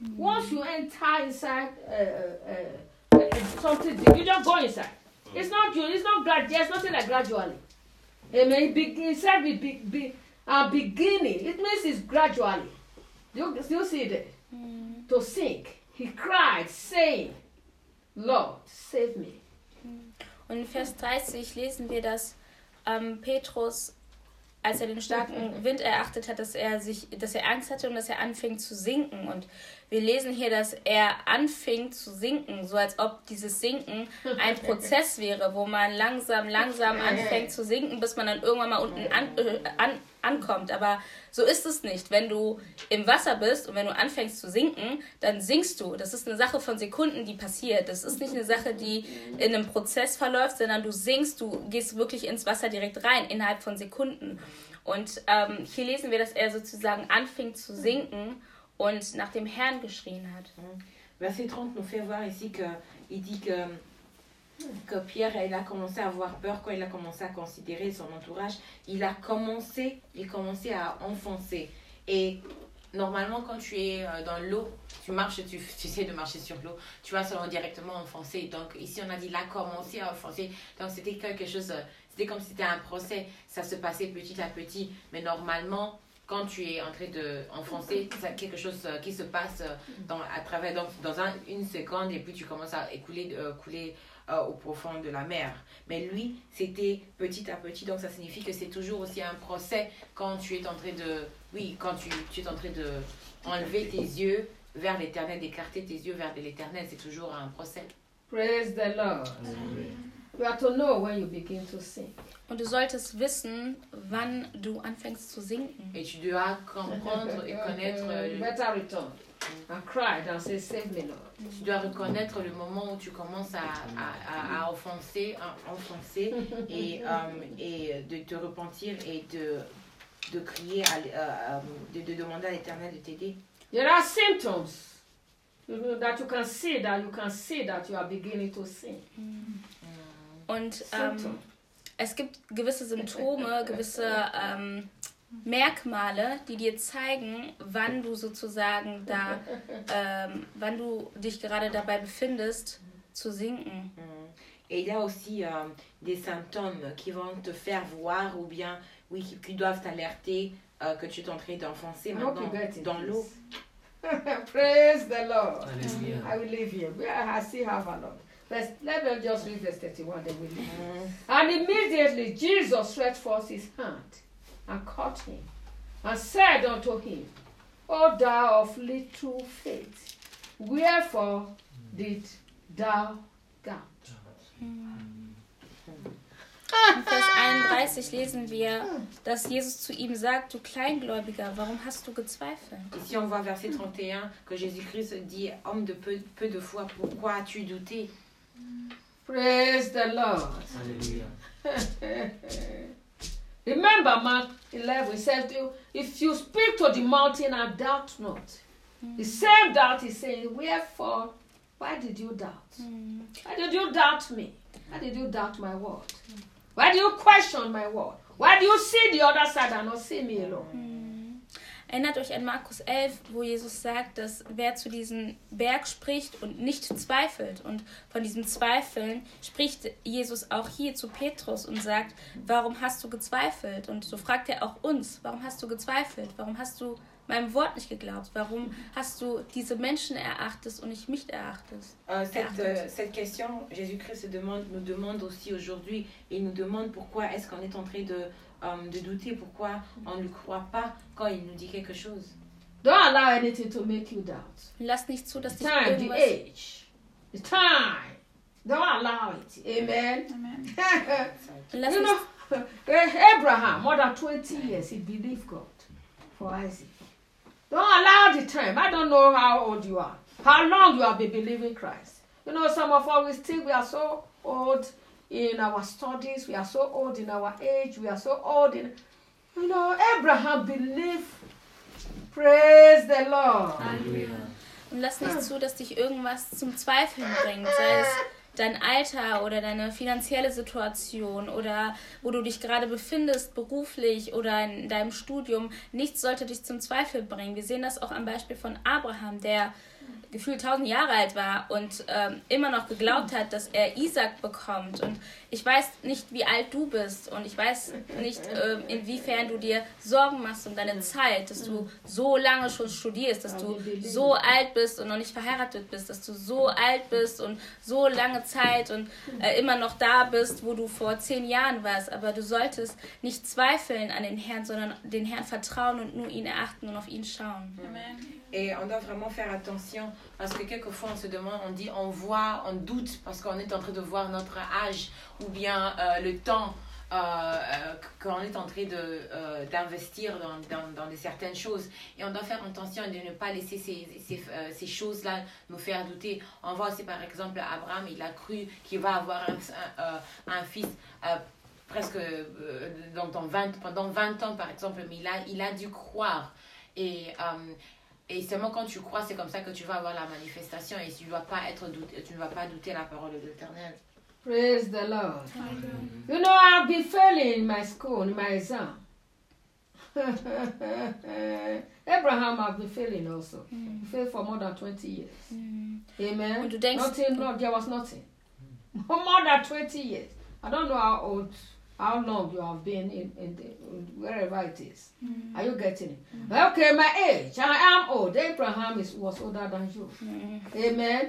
Once you enter inside something, you just go inside. It's not there's nothing like gradually. Amen. It said beginning. It means it's gradually. You see that? To sink. He cried, saying, Lord, save me. Und in Vers 30 lesen wir, dass Petrus, als er den starken Wind erachtet hat, dass er Angst hatte und dass er anfing zu sinken. Und wir lesen hier, dass er anfing zu sinken, so als ob dieses Sinken ein Prozess wäre, wo man langsam anfängt zu sinken, bis man dann irgendwann mal unten ankommt. Aber so ist es nicht. Wenn du im Wasser bist und wenn du anfängst zu sinken, dann sinkst du. Das ist eine Sache von Sekunden, die passiert. Das ist nicht eine Sache, die in einem Prozess verläuft, sondern du sinkst, du gehst wirklich ins Wasser direkt rein, innerhalb von Sekunden. Und hier lesen wir, dass er sozusagen anfing zu sinken und nach dem Herrn geschrien hat. Verset 30 nous fait voir ici il dit que Pierre il a commencé à avoir peur quand il a commencé à considérer son entourage. Il commençait à enfoncer. Et normalement, quand tu es dans l'eau, tu essaies de marcher sur l'eau, tu vas seulement directement enfoncer. Donc ici, on a dit il a commencé à enfoncer. Donc c'était quelque chose, c'était comme si c'était un procès. Ça se passait petit à petit. Mais normalement, quand tu es en train d'enfoncer, c'est quelque chose qui se passe à travers, donc dans une seconde, et puis tu commences à couler au profond de la mer. Mais lui, c'était petit à petit, donc ça signifie que c'est toujours aussi un procès quand tu es en train de, quand tu es en train de enlever tes yeux vers l'éternel, d'écarter tes yeux vers l'éternel, c'est toujours un procès. Praise the Lord. You have to know when you begin to sink. Und du solltest wissen, wann du anfängst zu sinken. Et tu dois comprendre et connaître better return and cry and say, save me, Lord. Tu dois reconnaître le moment où tu commences à enfoncer et de te repentir et de crier, de demander à l'Éternel de t'aider. There are symptoms that you can see that you are beginning to sink. Und es gibt gewisse Symptome, gewisse Merkmale, die dir zeigen, wann du sozusagen wann du dich gerade dabei befindest, zu sinken. Et il y a aussi des symptômes qui vont te faire voir ou bien, qui doivent t'alerter que tu es en train d'enfoncer maintenant dans l'eau. Praise the Lord. Hallelujah. I will leave here. I still have a lot. Let me just read verse 31, then we leave. And immediately Jesus stretched forth his hand and caught him and said unto him, O thou of little faith, wherefore did thou doubt? In Vers 31 lesen wir, dass Jesus zu ihm sagt, du Kleingläubiger, warum hast du gezweifelt? Ici on voit verset 31 que Jésus-Christ dit, homme de peu de foi, pourquoi as-tu douté? Praise the Lord. Hallelujah. Remember Mark 11 says, if you speak to the mountain and doubt not, the same doubt is saying, wherefore, why did you doubt? Why did you doubt me? Why did you doubt my word? Why do you question my word? Why do you see the other side and not see me alone? Erinnert euch an Markus 11, wo Jesus sagt, dass wer zu diesem Berg spricht und nicht zweifelt. Und von diesem Zweifeln spricht Jesus auch hier zu Petrus und sagt, warum hast du gezweifelt? Und so fragt er auch uns, warum hast du gezweifelt? Warum hast du meinem Wort nicht geglaubt? Warum hast du diese Menschen erachtet und nicht mich erachtet? Cette question, Jésus-Christ nous demande aussi aujourd'hui, il nous demande pourquoi est-ce qu'on est en train de douter, pourquoi on ne croit pas quand il nous dit quelque chose. Don't allow anything to make you doubt. Lass nicht zu, dass dich Time, the irgendwas... age, the time. Don't allow it. Amen. Amen. You know, Abraham, more than 20 years, he believed God for Isaac. Don't allow the time. I don't know how old you are, how long you have been believing Christ. You know, some of us, we are so old in our studies, we are so old in our age, we are so old in... You know, Abraham believed. Praise the Lord. Halleluja. Und lass nicht zu, dass dich irgendwas zum Zweifeln bringt, sei es dein Alter oder deine finanzielle Situation oder wo du dich gerade befindest, beruflich oder in deinem Studium, nichts sollte dich zum Zweifel bringen. Wir sehen das auch am Beispiel von Abraham, der gefühlt 1000 Jahre alt war und immer noch geglaubt hat, dass er Isaac bekommt. Und ich weiß nicht, wie alt du bist und ich weiß nicht, inwiefern du dir Sorgen machst um deine Zeit, dass du so lange schon studierst, dass du so alt bist und noch nicht verheiratet bist, dass du so alt bist und so lange Zeit und immer noch da bist, wo du vor 10 Jahren warst. Aber du solltest nicht zweifeln an den Herrn, sondern den Herrn vertrauen und nur ihn erachten und auf ihn schauen. Amen. Et on doit vraiment faire attention parce que quelquefois on se demande, on dit, on voit, on doute parce qu'on est en train de voir notre âge ou bien le temps qu'on est en train d'investir dans certaines choses. Et on doit faire attention de ne pas laisser ces choses-là nous faire douter. On voit aussi par exemple Abraham, il a cru qu'il va avoir un fils presque pendant 20 ans par exemple, mais il a dû croire. Et seulement quand tu crois, c'est comme ça que tu vas avoir la manifestation et tu ne vas pas douter la parole de l'Éternel. Praise the Lord. You know, I've been failing in my school, in my exam. Abraham have been failing also. He failed for more than 20 years. Amen. Und du denkst, there was nothing. More than 20 years. I don't know how long you have been in wherever it is. Are you getting it? Okay, my age. I am old. Abraham was older than you. Amen.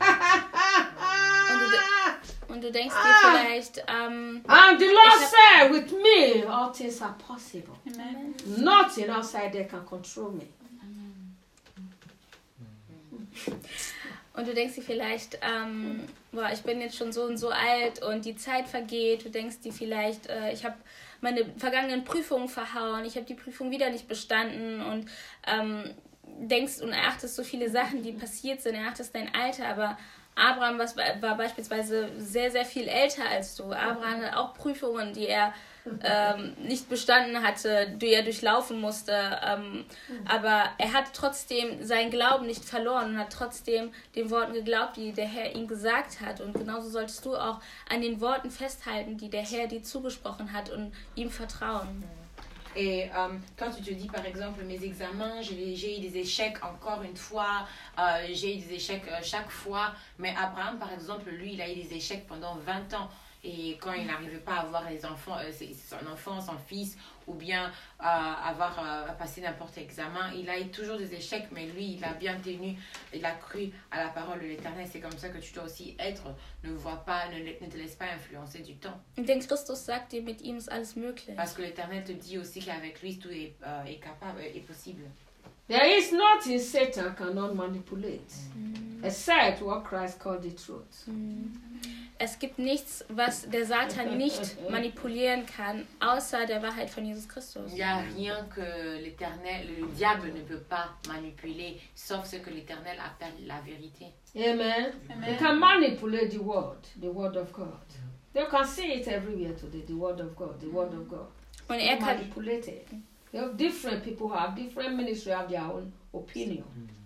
Und du denkst dir vielleicht, and the Lord said, with me, all things are possible. Amen. Nothing outside there can control me. Und du denkst dir vielleicht, ich bin jetzt schon so und so alt und die Zeit vergeht. Du denkst dir vielleicht, ich habe meine vergangenen Prüfungen verhauen, ich habe die Prüfung wieder nicht bestanden und denkst und erachtest so viele Sachen, die passiert sind, erachtest dein Alter, aber Abraham war beispielsweise sehr, sehr viel älter als du. Abraham hat auch Prüfungen, die er nicht bestanden hatte, die er durchlaufen musste. Aber er hat trotzdem seinen Glauben nicht verloren und hat trotzdem den Worten geglaubt, die der Herr ihm gesagt hat. Und genauso solltest du auch an den Worten festhalten, die der Herr dir zugesprochen hat und ihm vertrauen. Et toi, tu te dis, par exemple, mes examens, j'ai eu des échecs encore une fois, j'ai eu des échecs chaque fois. Mais Abraham, par exemple, lui, il a eu des échecs pendant 20 ans. Et quand il n'arrivait pas à avoir les enfants, son enfant, son fils, ou bien à passer n'importe quel examen, il a eu toujours des échecs, mais lui, il a bien tenu, il a cru à la parole de l'Éternel. C'est comme ça que tu dois aussi être. Ne te laisse pas influencer du temps. Denn Christus sagt dir, mit ihm ist alles möglich. Parce que l'Éternel te dit aussi qu'avec lui, tout est capable, est possible. There is nothing Satan cannot manipulate, except what Christ called the truth. Es gibt nichts, was der Satan nicht manipulieren kann, außer der Wahrheit von Jesus Christus. Il n'y a rien que le diable ne peut pas manipuler, sauf ce que l'Éternel appelle la vérité. Amen. They can manipulate the word of God. You can see it everywhere today, the word of God, the word of God. Und Manipulate it. Different people have different ministry, have their own opinion.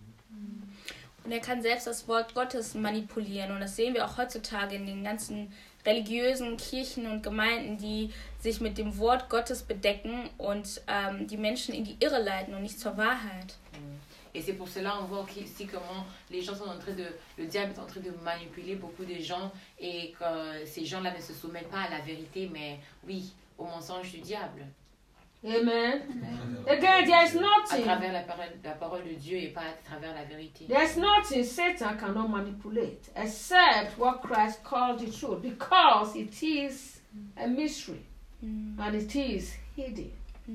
Und er kann selbst das Wort Gottes manipulieren. Und das sehen wir auch heutzutage in den ganzen religiösen Kirchen und Gemeinden, die sich mit dem Wort Gottes bedecken und die Menschen in die Irre leiten und nicht zur Wahrheit. Et c'est pour cela on voit aussi comment les gens sont le diable est en train de manipuler beaucoup de gens et que ces gens-là ne se soumettent pas à la vérité, mais oui, au mensonge du diable. Amen. Again, there is nothing. À travers la parole de Dieu et pas à travers la vérité. There is nothing Satan cannot manipulate except what Christ called the truth, because it is a mystery and it is hidden.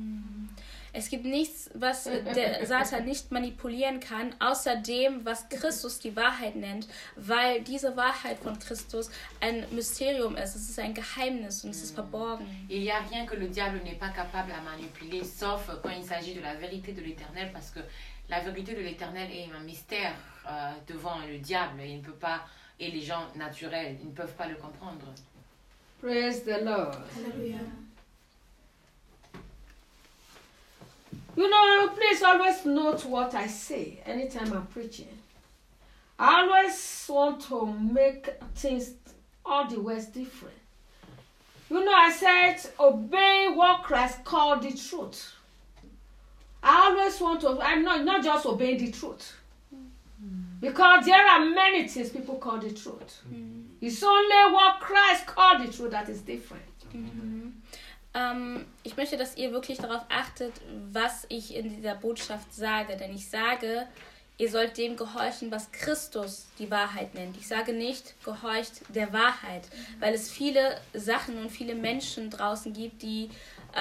Es gibt nichts, was der Satan nicht manipulieren kann, außer dem, was Christus die Wahrheit nennt, weil diese Wahrheit von Christus ein Mysterium ist. Es ist ein Geheimnis und es ist verborgen. Il n'y a rien que le diable n'est pas capable à manipuler, sauf quand il s'agit de la vérité de l'Éternel, parce que la vérité de l'Éternel est un mystère devant le diable. Il ne peut pas, et les gens naturels, ils ne peuvent pas le comprendre. Praise the Lord. Hallelujah. You know, please always note what I say anytime I'm preaching. I always want to make things all the ways different. You know, I said obeying what Christ called the truth. I always want to, I'm not just obeying the truth. Because there are many things people call the truth. It's only what Christ called the truth that is different. Ich möchte, dass ihr wirklich darauf achtet, was ich in dieser Botschaft sage. Denn ich sage, ihr sollt dem gehorchen, was Christus die Wahrheit nennt. Ich sage nicht, gehorcht der Wahrheit, weil es viele Sachen und viele Menschen draußen gibt, die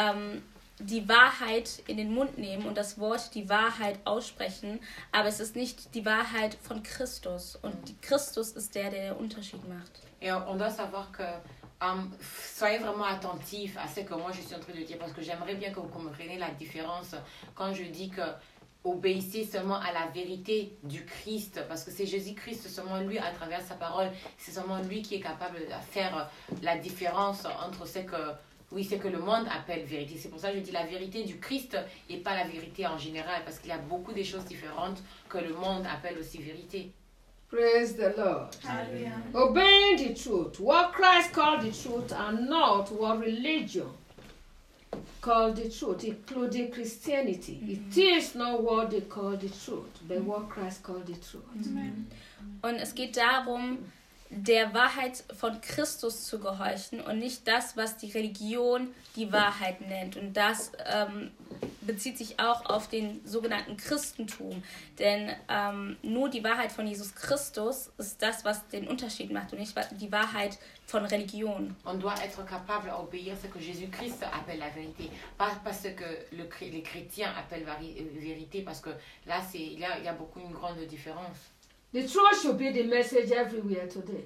die Wahrheit in den Mund nehmen und das Wort die Wahrheit aussprechen, aber es ist nicht die Wahrheit von Christus. Und Christus ist der den Unterschied macht. Et on doit savoir que soyez vraiment attentifs à ce que moi je suis en train de dire, parce que j'aimerais bien que vous compreniez la différence quand je dis que obéissez seulement à la vérité du Christ, parce que c'est Jésus-Christ, seulement lui à travers sa parole, c'est seulement lui qui est capable de faire la différence entre ce que le monde appelle vérité. C'est pour ça que je dis la vérité du Christ et pas la vérité en général, parce qu'il y a beaucoup de choses différentes que le monde appelle aussi vérité. Praise the Lord. Hallelujah. Obeying the truth, what Christ called the truth, and not what religion called the truth, including Christianity. It is not what they call the truth, but what Christ called the truth. Und es geht darum, der Wahrheit von Christus zu gehorchen und nicht das, was die Religion die Wahrheit nennt. Und das bezieht sich auch auf den sogenannten Christentum. Denn nur die Wahrheit von Jesus Christus ist das, was den Unterschied macht und nicht die Wahrheit von Religion. On doit être capable d'obéir ce que Jésus-Christ appelle la vérité, pas ce que les chrétiens appellent vérité, parce que là, il y a beaucoup une grande différence. The truth should be the message everywhere today.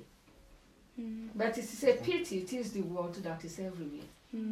But it is a pity, it is the word that is everywhere.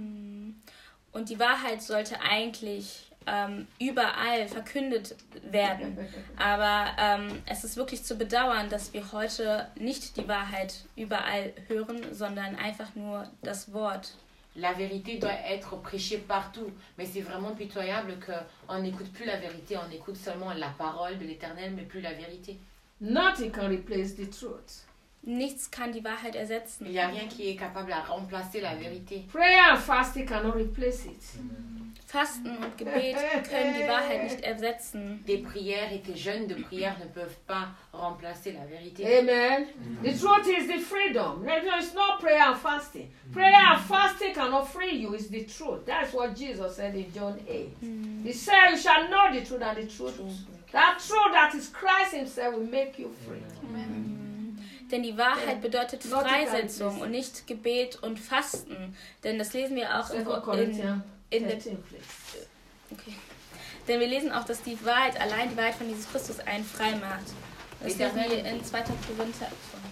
Und die Wahrheit sollte eigentlich überall verkündet werden. Aber es ist wirklich zu bedauern, dass wir heute nicht die Wahrheit überall hören, sondern einfach nur das Wort. La vérité doit être prêchée partout, mais c'est vraiment pitoyable qu'on n'écoute plus la vérité, on écoute seulement la parole de l'Éternel, mais plus la vérité. Nothing can replace the truth. Nichts kann die Wahrheit ersetzen. Il n'y a rien qui est capable à remplacer la vérité. Prayer and fasting cannot replace it. Fasten und Gebet können die Wahrheit nicht ersetzen. Des prières et des jeûnes de prière ne peuvent pas remplacer la vérité. Amen. The truth is the freedom. It's not prayer and fasting. Prayer and fasting cannot free you. It's the truth. That's what Jesus said in John 8. He said, you shall know the truth, and the truth. That truth that is Christ himself will make you free. Denn die Wahrheit bedeutet Freisetzung und nicht Gebet und Fasten. Denn das lesen wir auch in der... Okay. Denn wir lesen auch, dass die Wahrheit, allein die Wahrheit von Jesus Christus einen frei macht. Das lesen wir in 2. Korinther.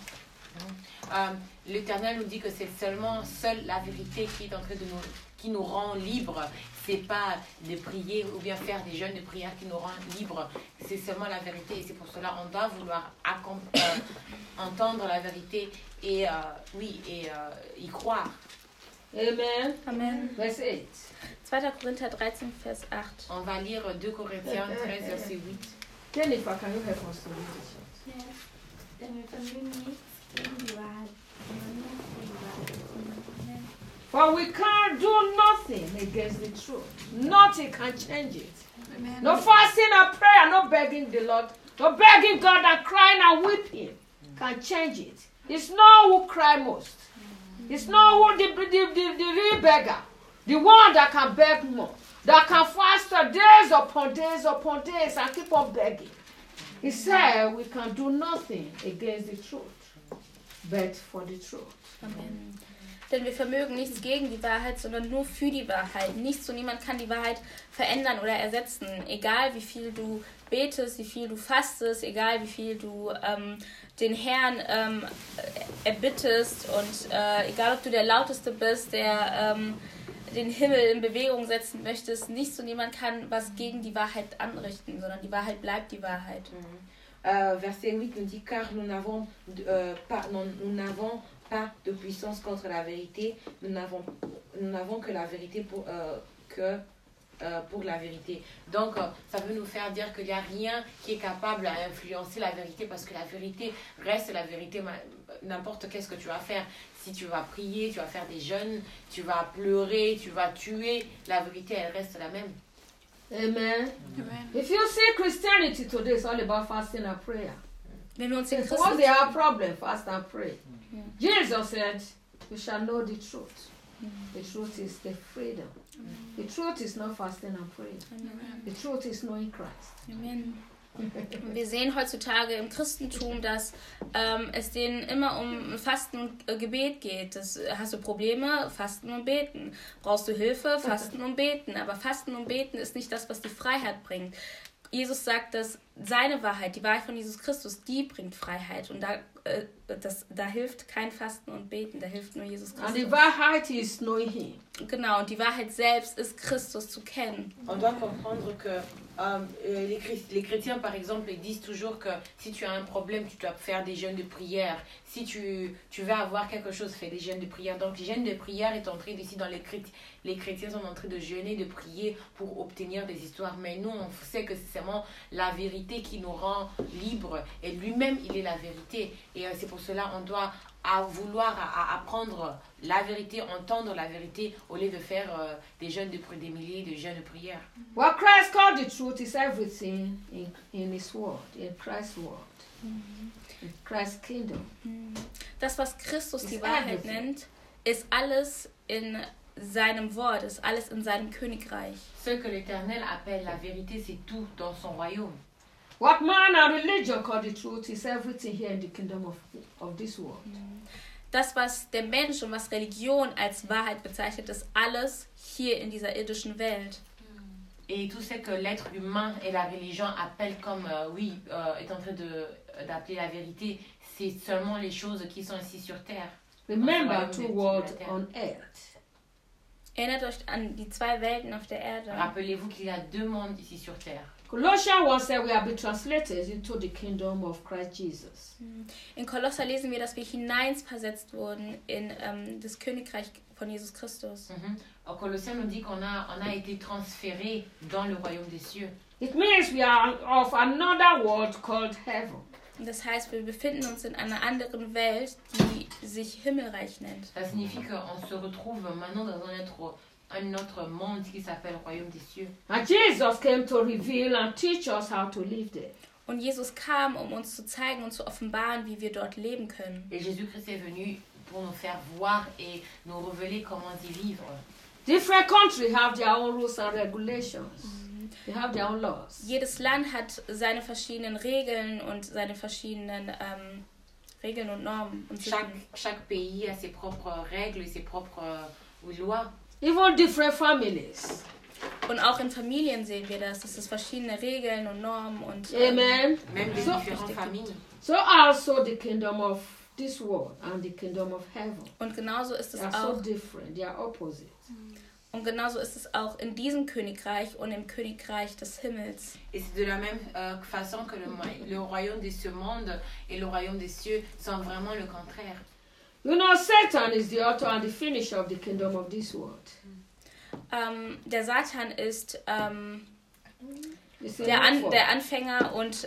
L'Éternel nous dit que c'est seule la vérité qui est en train qui nous rend libres. C'est pas de prier ou bien faire des jeûnes de prière qui nous rend libres. C'est seulement la vérité et c'est pour cela qu'on doit vouloir entendre la vérité et y croire. Amen. Amen. Verse 8. 2. Korinther 13, Vers 8. On va lire 2 Corinthiens 13, verset 8. Jennifer, can you help us to read it? Yes. Denn wir vermögen nichts gegen die Wahrheit, sondern nur für die Wahrheit. For we can't do nothing against the truth. Nothing can change it. Amen. No fasting or prayer, no begging the Lord, no begging God and crying and weeping can change it. It's not who cry most. It's not who the real beggar, the one that can beg more, that can fast days upon days upon days and keep on begging. He said we can do nothing against the truth, but for the truth. Amen. Denn wir vermögen nichts gegen die Wahrheit, sondern nur für die Wahrheit. Nichts und niemand kann die Wahrheit verändern oder ersetzen. Egal wie viel du betest, wie viel du fastest, egal wie viel du den Herrn erbittest und egal ob du der Lauteste bist, der den Himmel in Bewegung setzen möchtest, nichts und niemand kann was gegen die Wahrheit anrichten, sondern die Wahrheit bleibt die Wahrheit. Verset 8 nous dit, car nous n'avons pas de puissance contre la vérité, nous n'avons que la vérité pour la vérité. Donc, ça veut nous faire dire qu'il n'y a rien qui est capable à influencer la vérité parce que la vérité reste la vérité, n'importe qu'est-ce que tu vas faire. Si tu vas prier, tu vas faire des jeûnes, tu vas pleurer, tu vas tuer, la vérité, elle reste la même. Amen. Amen. If you see Christianity today, it's all about fasting and prayer. Wenn wir uns den It's what they Christen, have problem, fast and pray. Jesus said, "You shall know the truth. The truth is the freedom. The truth is not fasting and praying. The truth is knowing Christ." Amen. Und wir sehen heutzutage im Christentum, dass es denen immer um Fasten und Gebet geht. Hast du Probleme? Fasten und beten. Brauchst du Hilfe? Fasten und beten. Aber Fasten und beten ist nicht das, was die Freiheit bringt. Jesus sagt, dass seine Wahrheit, die Wahrheit von Jesus Christus, die bringt Freiheit. Und da hilft kein Fasten und Beten, da hilft nur Jesus And the Christus. Wahrheit is knowing Him. Genau, und die Wahrheit selbst ist Christus zu kennen. On doit comprendre que les chrétiens, par exemple, ils disent toujours que si tu as un problème, tu dois faire des jeûnes de prière. Si tu veux avoir quelque chose, fais des jeûnes de prière. Donc, les jeûnes de prière est entré ici dans les chrétiens sont en train de jeûner, de prier pour obtenir des histoires. Mais nous, on sait que c'est seulement la vérité qui nous rend libres. Et lui-même, il est la vérité. Et c'est pour cela on doit vouloir apprendre la vérité, entendre la vérité, au lieu de faire des jeûnes des milliers de jeûnes de prière. What Christ called the truth is everything in His word, in Christ's word, in Christ's kingdom. Das, was Christus die Ist Wahrheit everything. nennt, ist alles in seinem Wort, ist alles in seinem Königreich. Ce que l'Éternel appelle la vérité, c'est tout dans son royaume. What man and religion call the truth is everything here in the kingdom of this world. Das, was der Mensch und was Religion als Wahrheit bezeichnet, ist alles hier in dieser irdischen Welt. Et tout ce que l'être humain et la religion appellent comme, est en train d'appeler la vérité, c'est seulement les choses qui sont ici sur terre. Remember two worlds on earth. Erinnert euch an die zwei Welten auf der Erde. Rappelez-vous qu'il y a deux mondes ici sur terre. Colossians 1 said we have been translated into the kingdom of Christ Jesus. In Kolosser lesen wir, dass wir hineinversetzt wurden in das Königreich von Jesus Christus. Colossiens nous dit qu'on a été transféré dans le royaume des cieux. It means we are of another world called heaven. Und das heißt, wir befinden uns in einer anderen Welt, die sich Himmelreich nennt. Ça signifie qu'on se retrouve maintenant dans un autre monde qui s'appelle royaume des cieux. And Jesus came to reveal and teach us how to live there. Und Jesus kam, um uns zu zeigen und zu offenbaren, wie wir dort leben können. Et Jésus-Christ est venu pour nous faire voir et nous révéler comment y vivre. Different countries have their own rules and regulations. They have their own laws. Jedes Land hat seine verschiedenen Regeln und seine verschiedenen Regeln und Normen. Und Chaque pays a ses propres règles et ses propres lois. Even different families. Und auch in Familien sehen wir das, dass es verschiedene Regeln und Normen und Amen. Même des différentes familles. So also the kingdom of this world and the kingdom of heaven. und genauso ist es They are so auch different. They are opposite. und genauso ist es auch in diesem Königreich und im Königreich des Himmels. Et c'est de la même façon que le royaume de ce monde et le royaume des cieux sont vraiment le contraire. You know, Satan is the author and the finisher of the kingdom of this world. Der Satan ist It's a der metaphor. Anfänger und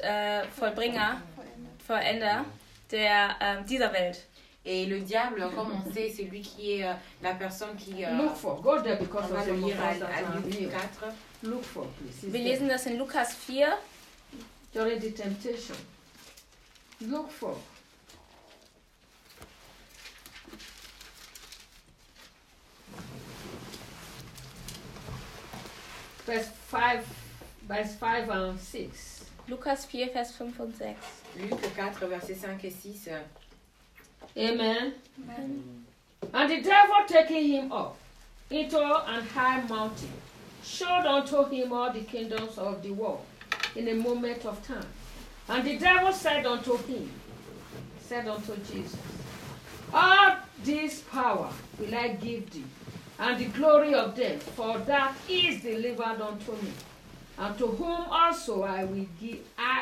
Vollender dieser Welt. Et le diable, comme on sait, c'est lui qui est la personne qui... Look for. Go there because on va of le some of lire us that à are Luc here. 4. Look for, please. It's Wir there. lesen das in Lukas 4. During the temptation. Look for. Verse 5 and 6. Lukas 4, Vers 5 und 6. Luc 4, versets 5 et 6. Amen. And the devil taking him up into an high mountain, showed unto him all the kingdoms of the world in a moment of time. And the devil said unto Jesus, all this power will I give thee, and the glory of them, for that is delivered unto me, and to whom also I will give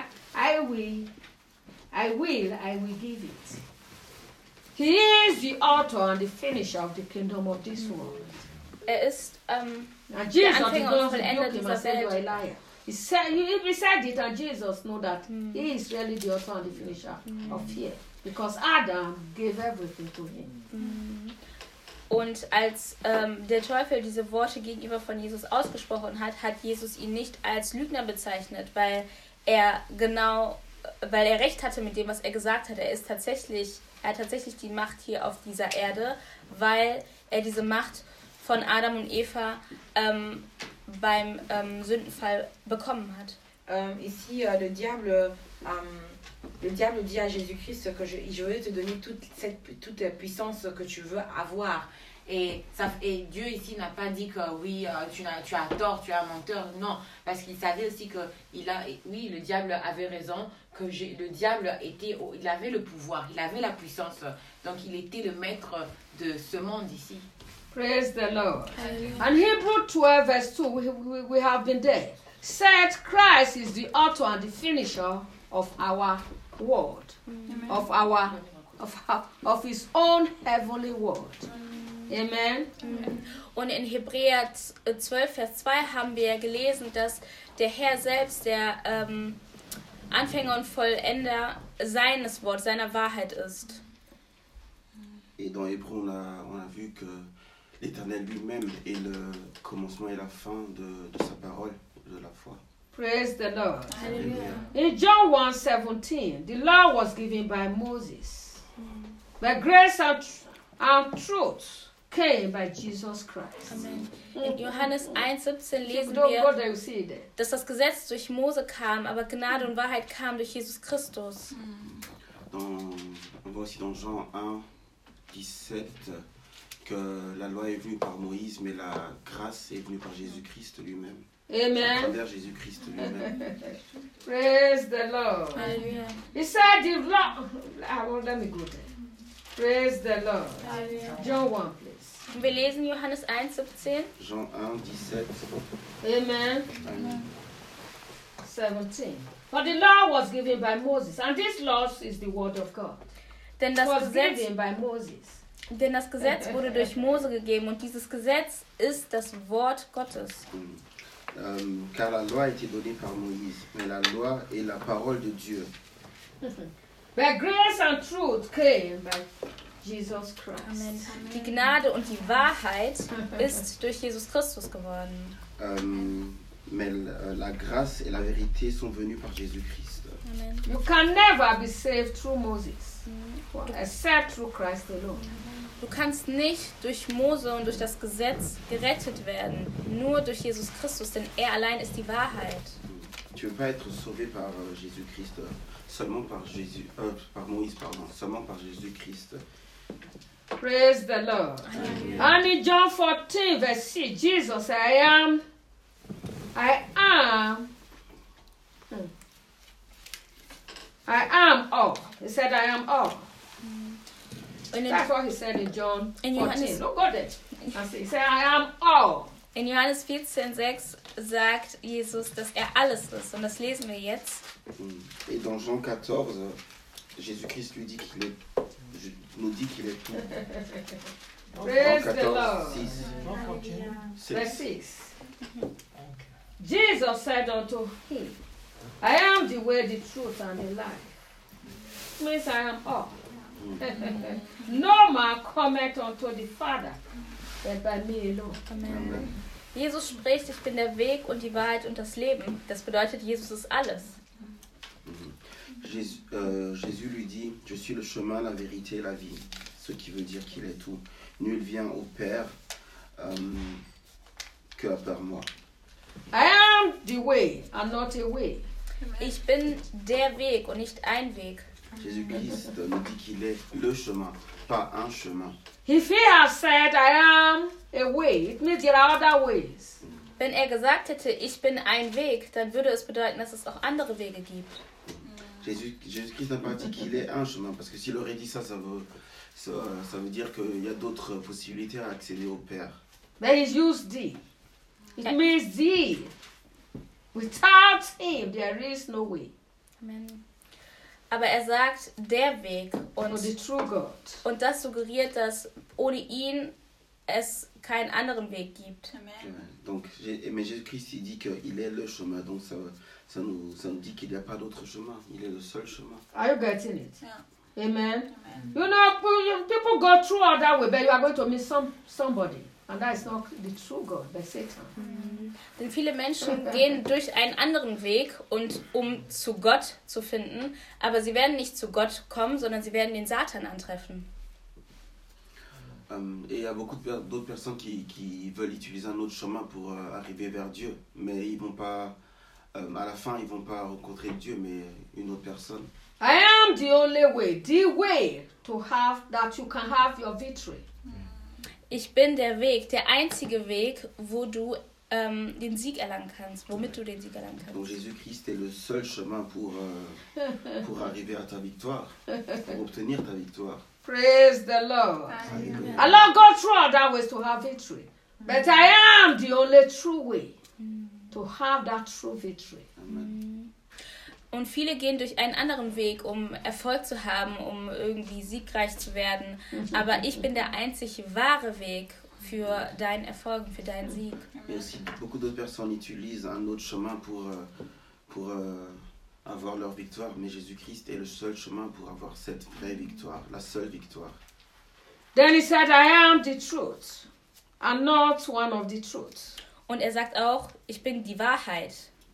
it. He is the author and the finisher of the kingdom of this world. Er ist Now Jesus did Anfänger not und Vollender rebuke him dieser and say you are a Welt. liar. He said it, and Jesus know that he is really the author and the finisher of fear. Because Adam gave everything to him. Und als der Teufel diese Worte gegenüber von Jesus ausgesprochen hat, hat Jesus ihn nicht als Lügner bezeichnet, weil er recht hatte mit dem, was er gesagt hat. Er hat tatsächlich die Macht hier auf dieser Erde, weil er diese Macht von Adam und Eva beim Sündenfall bekommen hat. Ici, le diable dit à Jésus-Christ que je veux te donner toute puissance que tu veux avoir. Et Dieu ici n'a pas dit que oui, tu as tort, tu es un menteur. Non, parce qu'il savait aussi que le diable avait raison, que le diable il avait le pouvoir, il avait la puissance. Donc il était le maître de ce monde ici. Praise the Lord. And Hebrews 12 verse 2, we have been there. Said Christ is the author and the finisher of our word, of his own heavenly word. Amen. Und in Hebräer 12, Vers 2 haben wir gelesen, dass der Herr selbst der Anfänger und Vollender seines Wortes, seiner Wahrheit ist. Et dans Hébreux, on a vu que l'Éternel lui-même est le commencement et la fin de sa parole, de la foi. Praise the Lord. Halleluja. In John 1:17, the law was given by Moses, but grace and truth came by Jesus Christ. Amen. In Johannes 1,17 lesen Don't go wir, there, you see there. dass das Gesetz durch Mose kam, aber Gnade und Wahrheit kam durch Jesus Christus. On voit aussi dans Jean 1:17 que la loi est venue par Moïse, mais la grâce est venue par Jésus-Christ lui-même. À Amen. travers Jésus-Christ lui-même. Praise the Lord. Halleluja. He said the law. Let me go there. Praise the Lord. John 1, please. Und wir lesen Johannes 1,17. Jean 1:17. Amen. Amen. 17. For the law was given by Moses, and this law is the word of God. Denn It das was Gesetz given by Moses. Denn das Gesetz wurde durch Mose gegeben und dieses Gesetz ist das Wort Gottes. Car la loi a été donnée par Moïse, mais la loi est la parole de Dieu. But grace and truth came by Jesus Christ. Amen. Die Gnade und die Wahrheit ist durch Jesus Christus geworden. Mais la grâce et la vérité sont venues par Jésus-Christ. Amen. You can never be saved through Moses, except through Christ alone. Du kannst nicht durch Mose und durch das Gesetz gerettet werden, nur durch Jesus Christus, denn er allein ist die Wahrheit. Tu ne peux pas être sauvé par Jésus-Christ, seulement par Moïse, seulement par Jésus-Christ. Praise the Lord. And in John 14, verse 6, Jesus said, I am all. He said, I am all. Und That's what he said in John In 14. Johannes- Look at it. He said, I am all. in Johannes 14,6 sagt Jesus, dass er alles ist. Und das lesen wir jetzt. Et dans Jean 14, Jésus-Christ lui dit nous dit qu'il est tout. Praise Jean the 14, Lord. 6. Verse 6. Jesus said unto him, I am the way, the truth, and the life. Means I am all. No man cometh unto the Father, but by me alone. Amen. Jesus spricht, ich bin der Weg und die Wahrheit und das Leben. Das bedeutet, Jesus ist alles. Jésus lui dit, je suis le chemin, la vérité et la vie. Ce qui veut dire qu'il est tout. Nul vient au Père que par moi. I am the way and not a way. Ich bin der Weg und nicht ein Weg. Jésus-Christ nous dit qu'il est le chemin, pas un chemin. If he has said, I am a way, it means there are other ways. Wenn er gesagt hätte, ich bin ein Weg, dann würde es bedeuten, dass es auch andere Wege gibt. Jésus-Christ n'a pas dit qu'il est un chemin, parce que s'il aurait dit ça, ça veut dire qu'il y a d'autres possibilités à accéder au Père. But he's used thee. It means thee. Without him, there is no way. Amen. Aber er sagt, der Weg. For the true God. Und das suggeriert, dass ohne ihn es keinen anderen Weg gibt. Donc, mais Jésus-Christ, il dit qu'il est le chemin. Donc, ça nous dit qu'il n'y a pas d'autre chemin. Il est le seul chemin. Are you getting it? Yeah. Amen. You know, people go through all that way, but you are going to meet somebody. And that is not the true God, but Satan. Denn viele Menschen gehen durch einen anderen Weg, um zu Gott zu finden, aber sie werden nicht zu Gott kommen, sondern sie werden den Satan antreffen. Et il y a beaucoup d'autres personnes qui veulent utiliser un autre chemin pour arriver vers Dieu, mais ils vont pas, à la fin, ils vont pas rencontrer Dieu, mais une autre personne. I am the only way, the way to have that you can have your victory. Ich bin der Weg, der einzige Weg, wo du den Sieg erlangen kannst, womit du den Sieg erlangen kannst. Donc Jésus-Christ est le seul chemin pour arriver à ta victoire, pour obtenir ta victoire. Praise the Lord. Alléluia. I love go through all that ways to have victory. But I am the only true way to have that true victory. Amen. Und viele gehen durch einen anderen Weg, um Erfolg zu haben, um irgendwie siegreich zu werden. Aber ich bin der einzig wahre Weg für deinen Erfolg, für deinen Sieg. Mais aussi, beaucoup d'autres personnes utilisent un autre chemin pour avoir leur victoire, mais Jésus-Christ est le seul chemin pour avoir cette vraie victoire, la seule victoire. Then he said, I am the truth, and not one of the truths. Und er sagt auch, ich bin die Wahrheit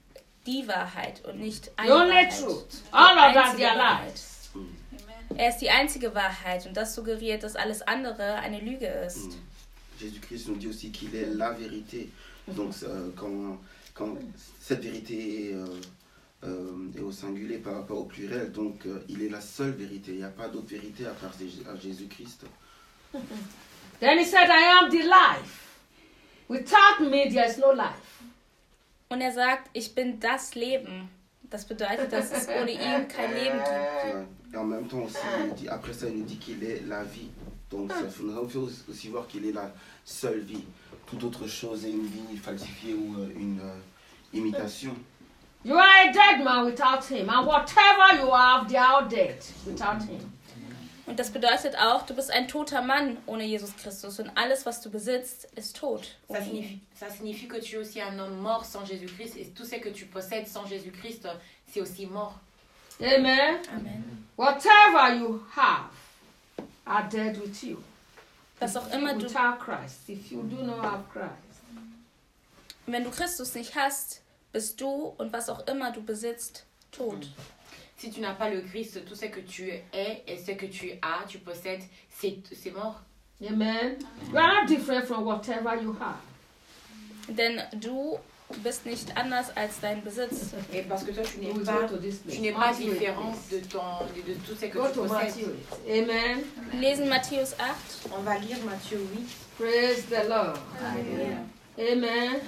und nicht eine The only Wahrheit. truth. All of that, Einzige their Wahrheit. lies. Er ist die einzige Wahrheit und das suggeriert, dass alles andere eine Lüge ist. Jésus-Christ nous dit aussi qu'il est la vérité. Donc quand cette vérité est au singulier par rapport au pluriel, donc il est la seule vérité. Il n'y a pas d'autre vérité à part Jésus-Christ. Then he said, I am the life. Without me, there is no life. Und er sagt, ich bin das Leben. Das bedeutet, dass es ohne ihn kein Leben gibt. Et en même temps aussi, après ça, il nous dit qu'il est la vie. Donc il faut aussi voir qu'il est la seule vie. Toute autre chose est une vie falsifiée ou une imitation. You are a dead man without him, and whatever you have, they are dead without him. Und das bedeutet auch, du bist ein toter Mann ohne Jesus Christus und alles, was du besitzt, ist tot. Ça signifie que tu es aussi un homme mort sans Jésus-Christ et tout ce que tu possèdes sans Jésus-Christ, c'est aussi mort. Amen. Amen. Whatever you have are dead with you. Was auch immer du, Without Christ, if you do not have Christ. wenn du Christus nicht hast, bist du und was auch immer du besitzt, tot. Si tu n'as pas le Christ, tout ce que tu es et ce que tu as, tu possèdes, c'est mort. Amen. You are not different from whatever you have. Denn du bist nicht anders als dein Besitz. Et parce que toi, tu n'es We pas, go to this place. tu n'es pas Matthew différent 8. de tout ce que Go tu to possèdes. Matthew 8. Amen. Wir lesen Matthäus 8. On va lire Matthieu 8. Praise the Lord. Alléluia. Amen.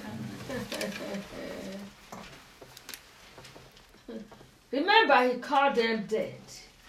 Remember, he called them dead.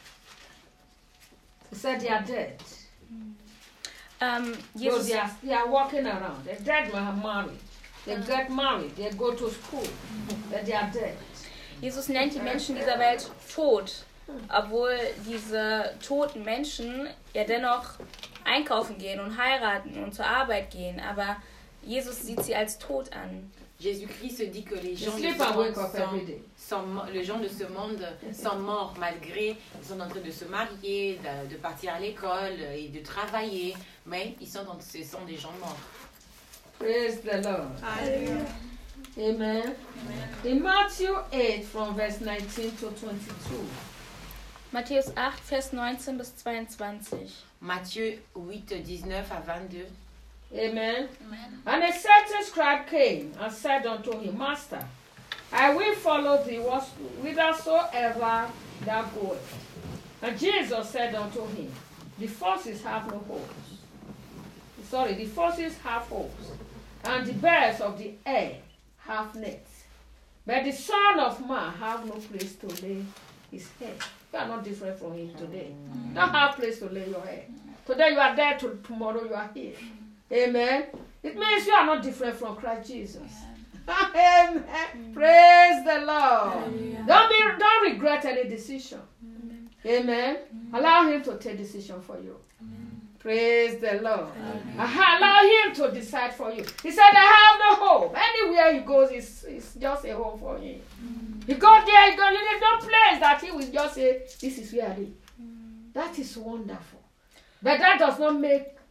He said they are dead. So Jesus, they are walking around. The dead men are married. They get married. They go to school. But they are dead. Jesus nennt die Menschen dieser Welt tot, obwohl diese toten Menschen ja dennoch einkaufen gehen und heiraten und zur Arbeit gehen. Aber Jesus sieht sie als tot an. Jésus-Christ dit que les gens, They sleep and wake up every day. les gens de ce monde sont morts malgré ils sont en train de se marier, de partir à l'école et de travailler, mais ce sont des gens morts. Praise the Lord. Hallelujah. Amen. In Matthew 8 from verse 19 to 22. Matthäus 8, Vers 19 bis 22. Matthieu 8, 19 à 22. Amen. And a certain scribe came and said unto him, Master, I will follow thee whithersoever thou goest. And Jesus said unto him, the foxes have no holes. Sorry, the foxes have holes, and the birds of the air have nets. But the Son of Man have no place to lay his head. You are not different from him today. You don't have place to lay your head. Today you are there, tomorrow you are here. Amen. It means you are not different from Christ Jesus. Amen. Praise the Lord. Don't regret any decision. Amen. Allow him to take decision for you. Praise the Lord. Allow him to decide for you. He said, I have no home. Anywhere he goes, it's just a home for him. He goes there, he goes, there's no place that he will just say, this is where I live. That is wonderful. But that does not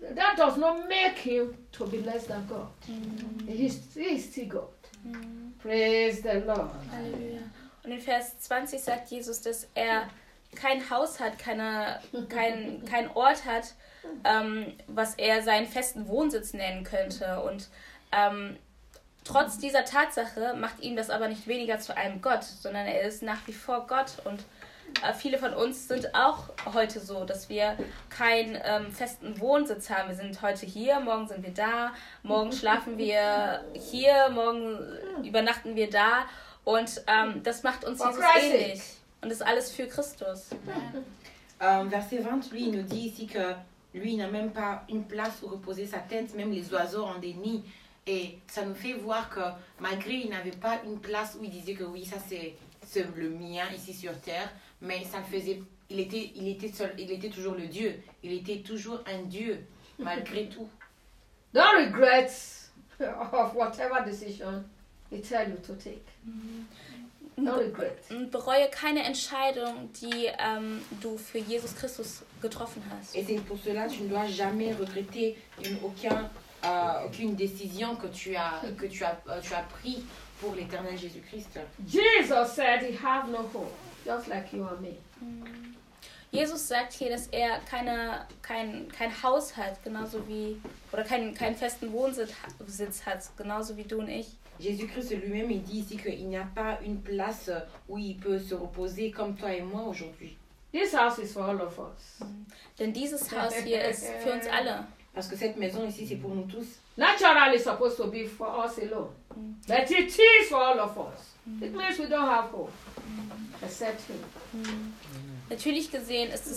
make him to be less than God. He is still God. Praise the Lord. Halleluja. Und in Vers 20 sagt Jesus, dass er kein Haus hat, kein Ort hat, was er seinen festen Wohnsitz nennen könnte. Und trotz dieser Tatsache macht ihm das aber nicht weniger zu einem Gott, sondern er ist nach wie vor Gott. Und viele von uns sind auch heute so, dass wir keinen festen Wohnsitz haben. Wir sind heute hier, morgen sind wir da, morgen schlafen wir hier, morgen übernachten wir da. Und das macht uns Jesus ähnlich. Und das ist alles für Christus. Verset 20, lui, il nous dit ici que lui, il n'a même pas une place où reposer sa tête, même les oiseaux ont des nids. Et ça nous fait voir que malgré il n'avait pas une place où il disait que oui, ça c'est le mien ici sur terre, mais ça faisait, il était toujours le Dieu. Il était toujours un Dieu, malgré tout. Don't regret of whatever decision he tell you to take. Don't regret. Bereue keine Entscheidung, die du für Jesus Christus getroffen hast. Et c'est pour cela que tu ne dois jamais regretter aucune décision que tu as pris pour l'éternel Jésus-Christ. Jesus said he have no hope, just like you and me. Jesus sagt hier, dass er kein Haus hat, genauso wie, oder keinen festen Wohnsitz hat, genauso wie du und ich. Jésus-Christ lui-même, il dit ici qu'il n'y a pas une place où il peut se reposer comme toi et moi aujourd'hui. This house is for all of us. Denn dieses Haus hier ist für uns alle. Parce que cette maison ici, c'est pour nous tous. Naturally, it's supposed to be for us alone. But it is for all of us. It means we don't have hope, except him. Natürlich gesehen ist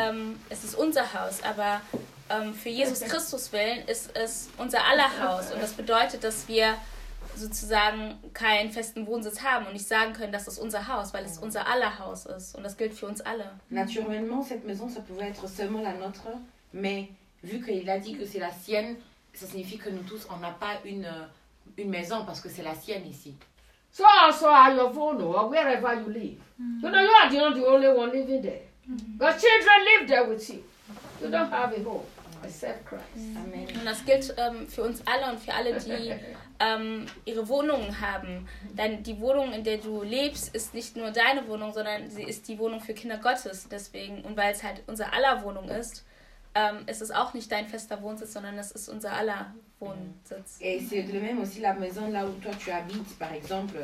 es unser Haus, aber für Jesus Christus willen ist es unser aller Haus. Und das bedeutet, dass wir sozusagen keinen festen Wohnsitz haben und nicht sagen können, das ist unser Haus, weil es unser aller Haus ist. Und das gilt für uns alle. Naturellement, cette maison, ça pouvait être seulement la nôtre, mais vu qu'il a dit que c'est la sienne, ça signifie que nous tous, on n'a pas une maison parce que c'est la sienne ici. So also are your Vono or wherever you live. You know, you are not the only one living there. Your children live there with you. You don't have a home except Christ. Amen. Und das gilt für uns alle und für alle, die ihre Wohnungen haben. Denn die Wohnung, in der du lebst, ist nicht nur deine Wohnung, sondern sie ist die Wohnung für Kinder Gottes. Deswegen, und weil es halt unser aller Wohnung ist es auch nicht dein fester Wohnsitz, sondern es ist unser aller Wohnsitz. Et c'est le même aussi la maison là où toi tu habites, par exemple,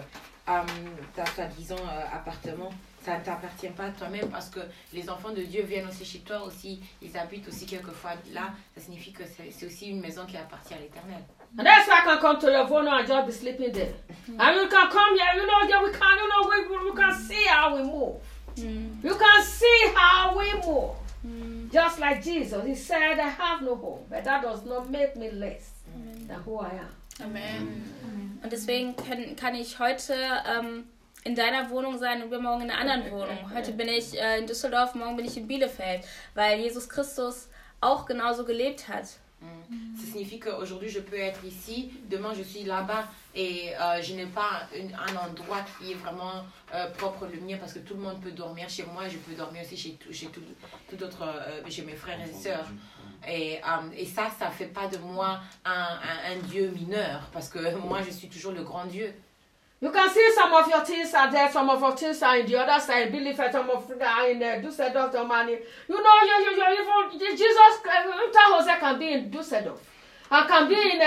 ta soi-disant appartement. Ça ne t'appartient pas toi-même parce que les enfants de Dieu viennent aussi chez toi aussi, ils habitent aussi quelquefois là. Ça signifie que c'est aussi une maison qui appartient à l'Éternel. And that's why I can come to your Vono and just be sleeping there. And you can come here, you know, we can see how we move. You can see how we move. Just like Jesus, he said, I have no home, but that does not make me less than who I am. Amen. Und deswegen kann ich heute in deiner Wohnung sein und übermorgen in einer anderen Wohnung. Heute bin ich in Düsseldorf, morgen bin ich in Bielefeld, weil Jesus Christus auch genauso gelebt hat. Ça signifie qu'aujourd'hui je peux être ici, demain je suis là-bas et je n'ai pas un endroit qui est vraiment propre le mien parce que tout le monde peut dormir chez moi et je peux dormir aussi chez mes frères et sœurs. Et ça fait pas de moi un Dieu mineur parce que moi je suis toujours le grand Dieu. You can see some of your things are there, some of your things are in the other side. Bielefeld, some of them are in Düsseldorf, the money. You know, Jesus, Jose can be in Düsseldorf. I can be in,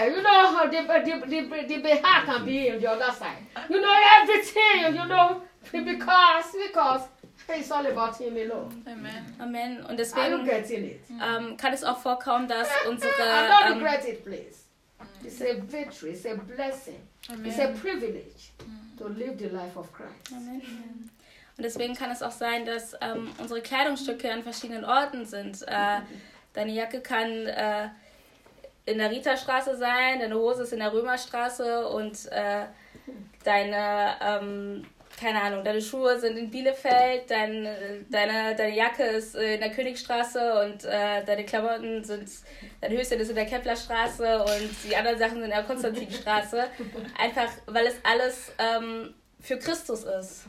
the Behar can be in the other side. You know, everything, you know, because it's all about him alone. Amen. Und Are deswegen you getting it? kann es auch vorkommen, dass unsere... I don't regret it, please. It's a victory, it's a blessing. Amen. It's a privilege to live the life of Christ. Amen. Und deswegen kann es auch sein, dass unsere Kleidungsstücke an verschiedenen Orten sind. Deine Jacke kann in der Ritastraße sein, deine Hose ist in der Römerstraße und deine keine Ahnung, deine Schuhe sind in Bielefeld, deine Jacke ist in der Königstraße und deine Klamotten sind, dein Höschen ist in der Keplerstraße und die anderen Sachen sind in der Konstantinstraße. Einfach, weil es alles für Christus ist.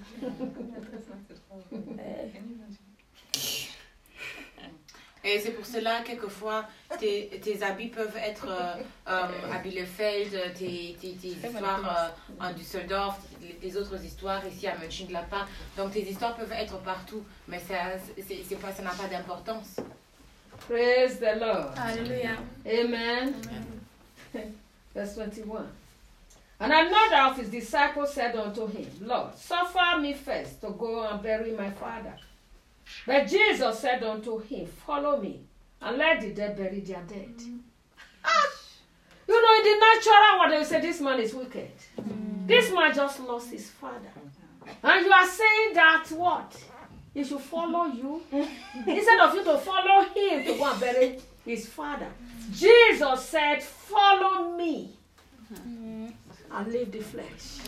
Et c'est pour cela, quelquefois, tes habits peuvent être à Bielefeld, tes histoires en Düsseldorf, les autres histoires ici à Mönchengladbach. Donc tes histoires peuvent être partout, mais ça n'a pas d'importance. Praise the Lord. Halleluja. Amen. Verse 21. And another of his disciples said unto him, Lord, suffer me first to go and bury my father. But Jesus said unto him, follow me, and let the dead bury their dead. You know, in the natural world, they say this man is wicked. This man just lost his father. And you are saying that what? He should follow you? Instead of you to follow him to go and bury his father. Jesus said, follow me. And leave the flesh.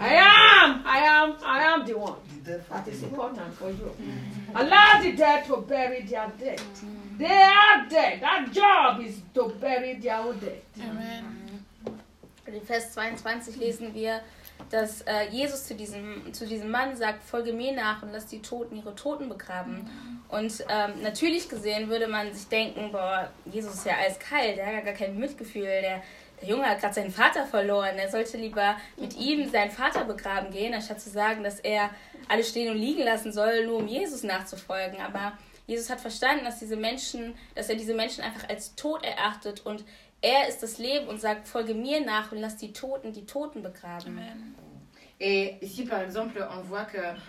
I am the one that is important for you. Allow the dead to bury their dead. They are dead. That job is to bury their own dead. Amen. In Vers 22 lesen wir, dass Jesus zu diesem Mann sagt, folge mir nach und lass die Toten ihre Toten begraben. Und natürlich gesehen würde man sich denken, boah, Jesus ist ja eiskalt, der hat gar kein Mitgefühl, der Junge hat gerade seinen Vater verloren, er sollte lieber mit ihm seinen Vater begraben gehen, anstatt zu sagen, dass er alles stehen und liegen lassen soll, nur um Jesus nachzufolgen. Aber Jesus hat verstanden, dass er diese Menschen einfach als tot erachtet und er ist das Leben und sagt, folge mir nach und lass die Toten begraben. Amen. Et ici, par exemple, on voit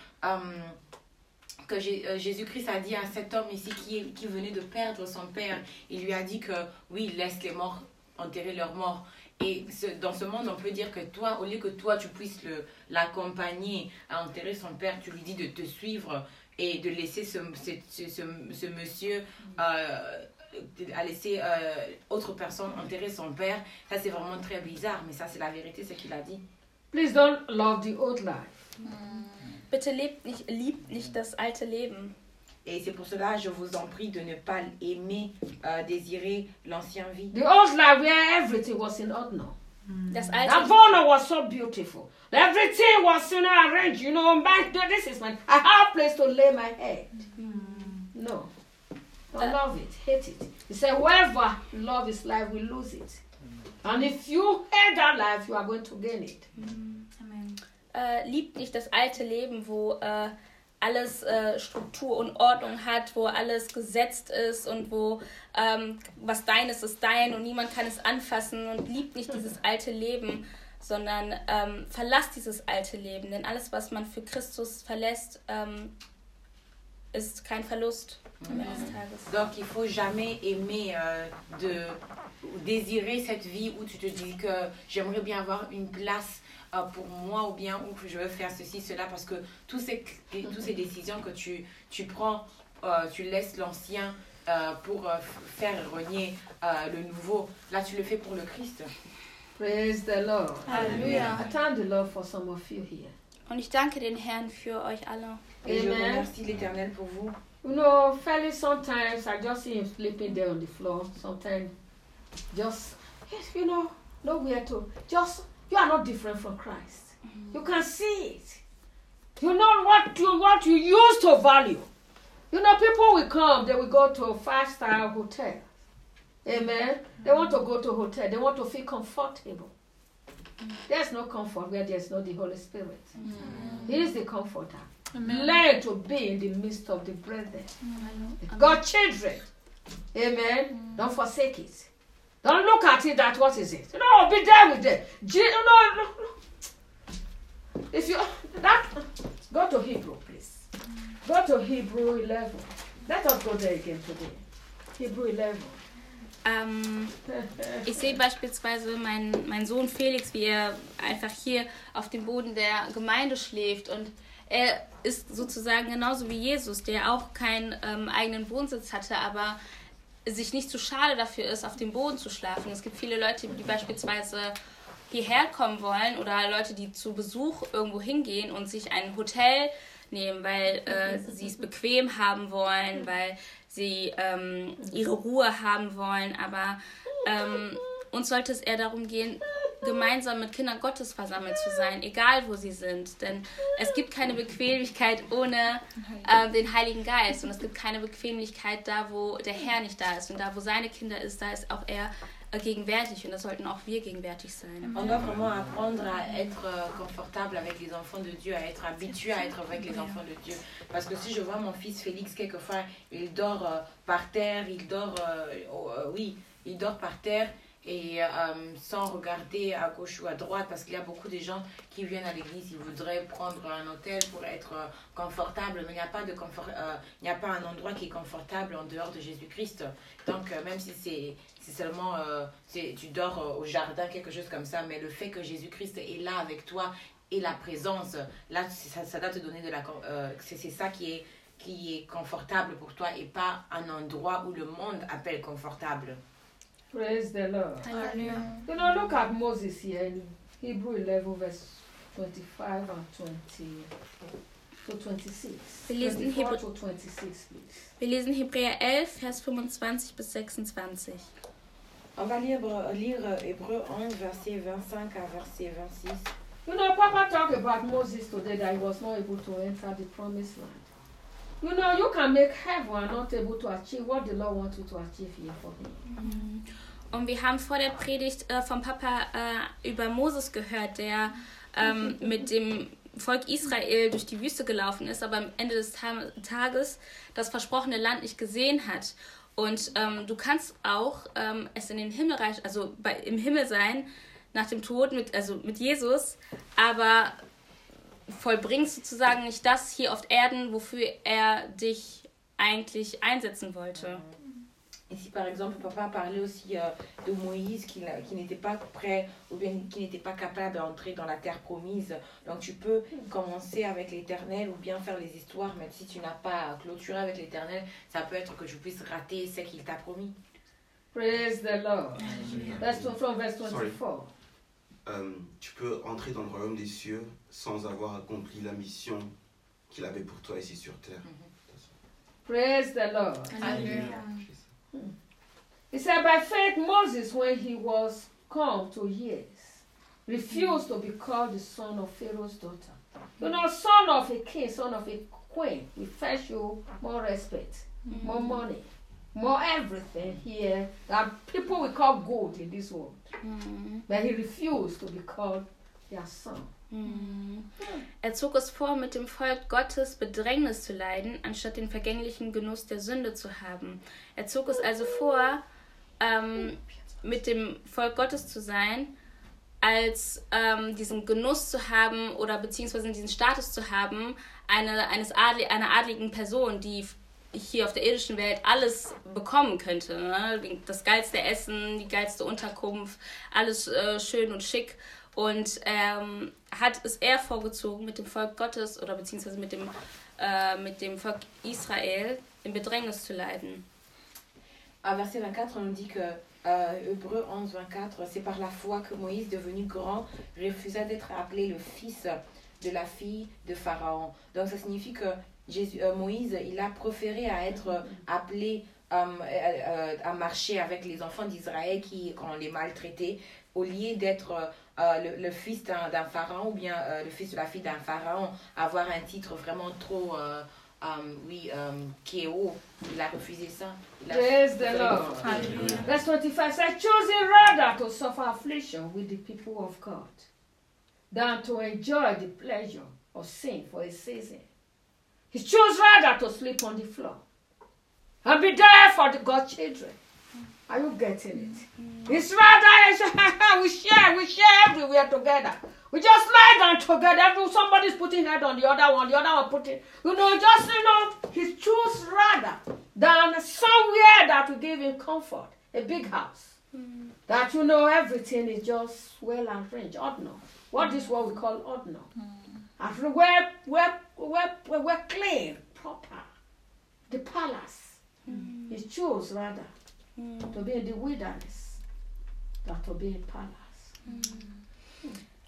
que Jésus-Christ a dit à cet homme ici qui venait de perdre son père, il lui a dit que oui, laisse les morts enterrer leurs morts. Et dans ce monde, on peut dire que toi, au lieu que toi, tu puisses l'accompagner à enterrer son père, tu lui dis de te suivre et de laisser ce monsieur à laisser autre personne enterrer son père. Ça, c'est vraiment très bizarre, mais ça, c'est la vérité, ce qu'il a dit. Please don't love the old life. Bitte liebt nicht das alte Leben. Et c'est pour cela, je vous en prie de ne pas aimer, désirer l'ancien vie. The old life where everything was in order. Das That alte Bono was so beautiful. Everything was, arranged. This is I have a place to lay my head. No. Don't love it. Hate it. He said, whoever love his life will lose it. And if you hate that life, you are going to gain it. Amen. Liebt nicht das alte Leben, wo alles Struktur und Ordnung hat, wo alles gesetzt ist und wo was dein ist dein und niemand kann es anfassen, und liebt nicht dieses alte Leben, sondern verlasst dieses alte Leben, denn alles, was man für Christus verlässt, ist kein Verlust am Ende des Tages. Donc il faut jamais aimer désirer cette vie où tu te dis que j'aimerais bien avoir une place pour moi, ou bien où je veux faire ceci, cela, parce que toutes ces décisions que tu prends, tu laisses l'ancien pour faire renier le nouveau. Là, tu le fais pour le Christ. Praise the Lord. Halleluja. I thank the Lord for some of you here. Und ich danke den Herrn für euch alle. Et je remercie l'Éternel pour vous. Felix, sometimes I just see him sleeping there on the floor. Sometimes just, nowhere to, you are not different from Christ. You can see it. You know what you used to value. People will come, they will go to a 5-star hotel. Amen. They want to go to a hotel. They want to feel comfortable. There's no comfort where there's not the Holy Spirit. He is the comforter. Learn to be in the midst of the brethren. God's children. Amen. Don't forsake it. Don't look at it that what is it? No, be there with them. If you go to Hebrew, please. Go to Hebrew 11. Let us go there again today. Hebrew 11. Ich sehe beispielsweise meinen Sohn Felix, wie er einfach hier auf dem Boden der Gemeinde schläft, und er ist sozusagen genauso wie Jesus, der auch keinen eigenen Wohnsitz hatte, aber sich nicht zu schade dafür ist, auf dem Boden zu schlafen. Es gibt viele Leute, die beispielsweise hierher kommen wollen oder Leute, die zu Besuch irgendwo hingehen und sich ein Hotel nehmen, weil sie es bequem haben wollen, weil sie ihre Ruhe haben wollen. Aber uns sollte es eher darum gehen, gemeinsam mit Kindern Gottes versammelt zu sein, egal wo sie sind. Denn es gibt keine Bequemlichkeit ohne den Heiligen Geist. Und es gibt keine Bequemlichkeit da, wo der Herr nicht da ist. Und da, wo seine Kinder ist, da ist auch er gegenwärtig. Und da sollten auch wir gegenwärtig sein. On doit vraiment apprendre à être confortable avec les enfants de Dieu, à être habitué à être avec les enfants de Dieu. Parce que si je vois mon fils Félix, quelquefois, il dort par terre, il dort par terre, et sans regarder à gauche ou à droite, parce qu'il y a beaucoup de gens qui viennent à l'église, ils voudraient prendre un hôtel pour être confortable, mais il n'y a pas de confort, il n'y a pas un endroit qui est confortable en dehors de Jésus-Christ. Donc même si c'est seulement tu dors au jardin, quelque chose comme ça, mais le fait que Jésus-Christ est là avec toi et la présence, là ça doit te donner de la c'est ça qui est confortable pour toi et pas un endroit où le monde appelle confortable. Praise the Lord. Hallelujah. You know, look at Moses here in Hebrew 11, verse 25 and 20 to 26. Wir lesen 24 to 26, please. Wir lesen Hebräer 11, Vers 25 bis 26. On va lire Hébreux 11, verset 25 à verset 26. You know, Papa talked about Moses today that he was not able to enter the promised land. You know, you can make heaven and not able to achieve what the Lord wants you to achieve here for him. Und wir haben vor der Predigt vom Papa über Moses gehört, der mit dem Volk Israel durch die Wüste gelaufen ist, aber am Ende des Tages das versprochene Land nicht gesehen hat. Und du kannst auch es in den Himmel im Himmel sein, nach dem Tod mit Jesus, aber vollbringst sozusagen nicht das hier auf Erden, wofür er dich eigentlich einsetzen wollte. Ici, par exemple, papa parlait aussi de Moïse qui n'était pas prêt ou bien qui n'était pas capable d'entrer dans la terre promise. Donc tu peux commencer avec l'Éternel ou bien faire les histoires, même si tu n'as pas clôturé avec l'Éternel, ça peut être que tu puisses rater ce qu'il t'a promis. Praise the Lord. That's from verse 24. Tu peux entrer dans le royaume des cieux sans avoir accompli la mission qu'il avait pour toi ici sur terre. Praise the Lord. Hallelujah. He said, by faith, Moses, when he was come to years, refused to be called the son of Pharaoh's daughter. You know, son of a king, son of a queen, we fetch you more respect, more money, more everything here that people will call gold in this world. But he refused to be called their son. Er zog es vor, mit dem Volk Gottes Bedrängnis zu leiden, anstatt den vergänglichen Genuss der Sünde zu haben. Er zog es also vor, mit dem Volk Gottes zu sein, als diesen Genuss zu haben oder beziehungsweise diesen Status zu haben, einer adligen Person, die hier auf der irdischen Welt alles bekommen könnte. Ne? Das geilste Essen, die geilste Unterkunft, alles schön und schick. Und hat es eher vorgezogen, mit dem Volk Gottes oder beziehungsweise mit dem Volk Israel in Bedrängnis zu leiden. À verset 24, on nous dit que Hébreux 11, 24, c'est par la foi que Moïse, devenu grand, refusa d'être appelé le fils de la fille de Pharaon. Donc ça signifie que Moïse, il a préféré à être appelé à marcher avec les enfants d'Israël qu'on les maltraitait, au lieu d'être le fils d'un pharaon ou bien le fils de la fille d'un pharaon, avoir un titre vraiment trop qui est haut. Il a refusé ça. Praise the Lord. Verse 25 says, choosing rather to suffer affliction with the people of God than to enjoy the pleasure of sin for a season. He chose rather to sleep on the floor and be there for the God's children. Are you getting it? It's rather we share everywhere together. We just lie down together. Somebody's putting head on the other one putting, he chose rather than somewhere that will give him comfort, a big house. That everything is just well arranged, ordinary. What is what we call ordinary. And we're clean, proper. The palace. He chose rather to be in the wilderness than to be in palace.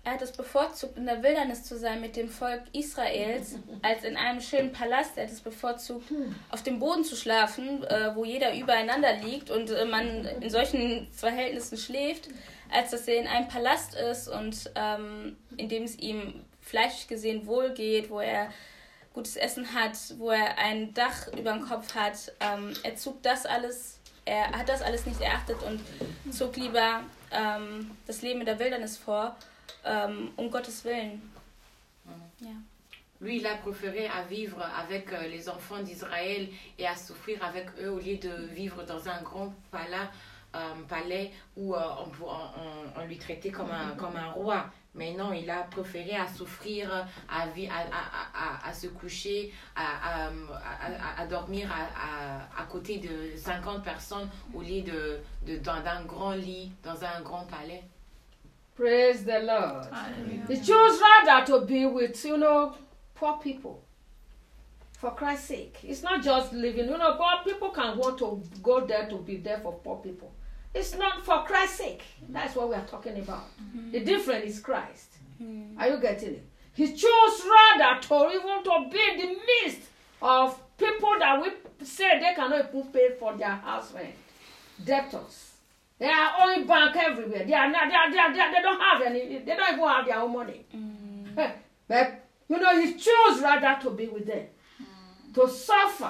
Er hat es bevorzugt, in der Wildnis zu sein mit dem Volk Israels, als in einem schönen Palast. Er hat es bevorzugt, auf dem Boden zu schlafen, wo jeder übereinander liegt und man in solchen Verhältnissen schläft, als dass er in einem Palast ist und in dem es ihm fleischlich gesehen wohl geht, wo er gutes Essen hat, wo er ein Dach über dem Kopf hat. Er hat das alles nicht erachtet und zog lieber das Leben in der Wildnis vor, um Gottes Willen. Ja. Lui, il a préféré à vivre avec les enfants d'Israël et à souffrir avec eux au lieu de vivre dans un grand palais où on lui traitait comme un roi. Mais non, il a préféré à souffrir, à se coucher, à dormir à côté de 50 personnes au lieu d'un grand lit, dans un grand palais. Praise the Lord. He chose rather to be with, poor people. For Christ's sake. It's not just living. Poor people can want to go there to be there for poor people. It's not for Christ's sake. That's what we are talking about. The difference is Christ. Are you getting it? He chose rather to be in the midst of people that we say they cannot even pay for their house rent. Debtors. They are owing bank everywhere. They don't have any. They don't even have their own money. But he chose rather to be with them, to suffer.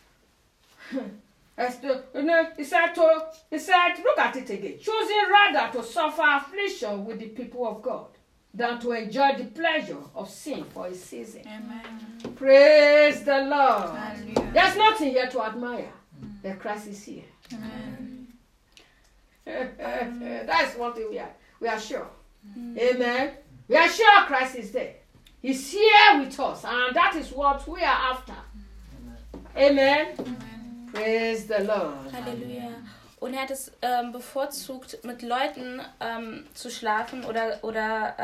He said, look at it again. Choosing rather to suffer affliction with the people of God than to enjoy the pleasure of sin for a season. Amen. Praise the Lord. Hallelujah. There's nothing here to admire. But Christ is here. Amen. That's one thing we are sure. Amen. We are sure Christ is there. He's here with us, and that is what we are after. Amen. Praise the Lord. Halleluja. Und er hat es bevorzugt, mit Leuten zu schlafen oder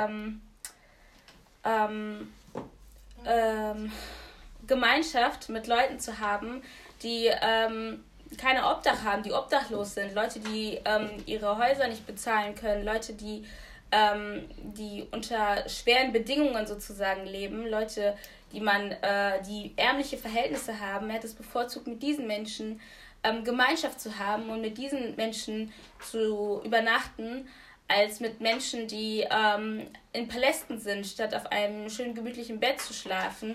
Gemeinschaft mit Leuten zu haben, die keine Obdach haben, die obdachlos sind, Leute, die ihre Häuser nicht bezahlen können, Leute, die unter schweren Bedingungen sozusagen leben, Leute, die ärmliche Verhältnisse haben. Er hat es bevorzugt, mit diesen Menschen Gemeinschaft zu haben und mit diesen Menschen zu übernachten, als mit Menschen, die in Palästen sind, statt auf einem schönen gemütlichen Bett zu schlafen.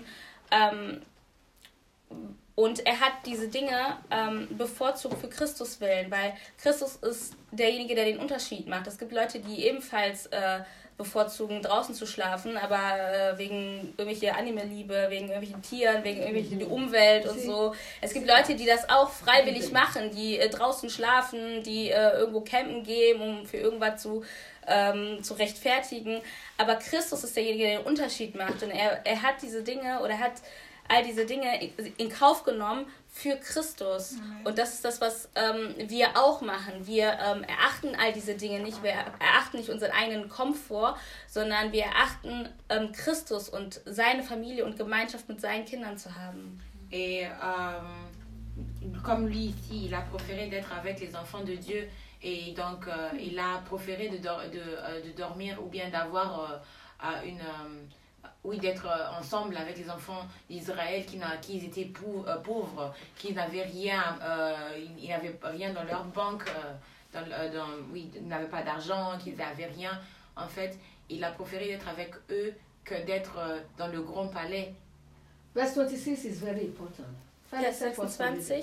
Und er hat diese Dinge bevorzugt für Christus willen, weil Christus ist derjenige, der den Unterschied macht. Es gibt Leute, die ebenfalls bevorzugen, draußen zu schlafen, aber wegen irgendwelcher Anime-Liebe, wegen irgendwelchen Tieren, wegen irgendwelcher Umwelt und so. Es gibt Leute, die das auch freiwillig machen, die draußen schlafen, die irgendwo campen gehen, um für irgendwas zu rechtfertigen. Aber Christus ist derjenige, der den Unterschied macht. Und er hat diese Dinge oder hat all diese Dinge in Kauf genommen für Christus. Und das ist das, was wir auch machen. Wir erachten all diese Dinge nicht. Wir erachten nicht unseren eigenen Komfort, sondern wir erachten Christus und seine Familie und Gemeinschaft mit seinen Kindern zu haben. Et comme lui ici, il a préféré d'être avec les enfants de Dieu et donc il a préféré de dormir ou bien d'avoir d'être ensemble avec les enfants d'Israël qui étaient pauvres, qui n'avaient rien, ils n'avaient rien dans leur banque, ils n'avaient pas d'argent, qu'ils n'avaient rien. En fait, il a préféré d'être avec eux que d'être dans le grand palais. Verse 26 is very important. Vers 26.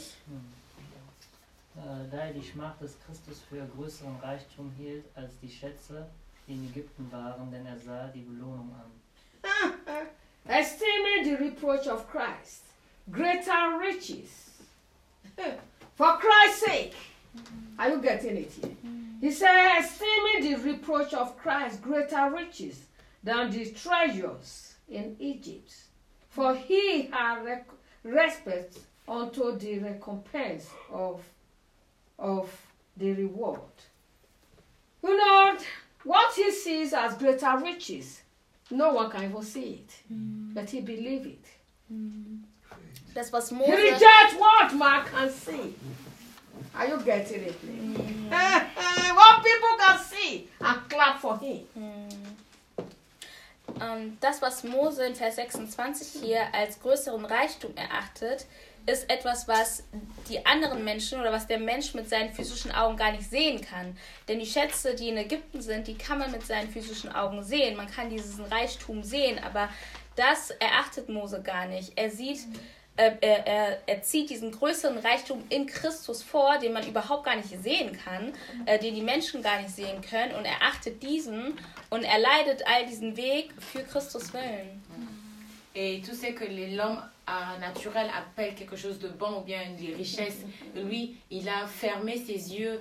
Da er die Schmach des Christus für größeren Reichtum hielt als die Schätze, die in Ägypten waren, denn er sah die Belohnung an. Esteeming the reproach of Christ, greater riches. For Christ's sake. Are you getting it here? He said, esteeming the reproach of Christ, greater riches than the treasures in Egypt. For he had respect unto the recompense of the reward. You know, what he sees as greater riches, no one can even see it, but he believes it. Das, was He Mose... rejects what man can see. Are you getting it? What people can see and clap for him. Das, was Mose in Vers 26 hier als größeren Reichtum erachtet, ist etwas, was die anderen Menschen oder was der Mensch mit seinen physischen Augen gar nicht sehen kann. Denn die Schätze, die in Ägypten sind, die kann man mit seinen physischen Augen sehen. Man kann diesen Reichtum sehen, aber das erachtet Mose gar nicht. Er sieht, er zieht diesen größeren Reichtum in Christus vor, den man überhaupt gar nicht sehen kann, den die Menschen gar nicht sehen können, und er achtet diesen und er leidet all diesen Weg für Christus willen. Et tout ce que l'homme naturel appelle quelque chose de bon ou bien des richesses, lui, il a fermé ses yeux,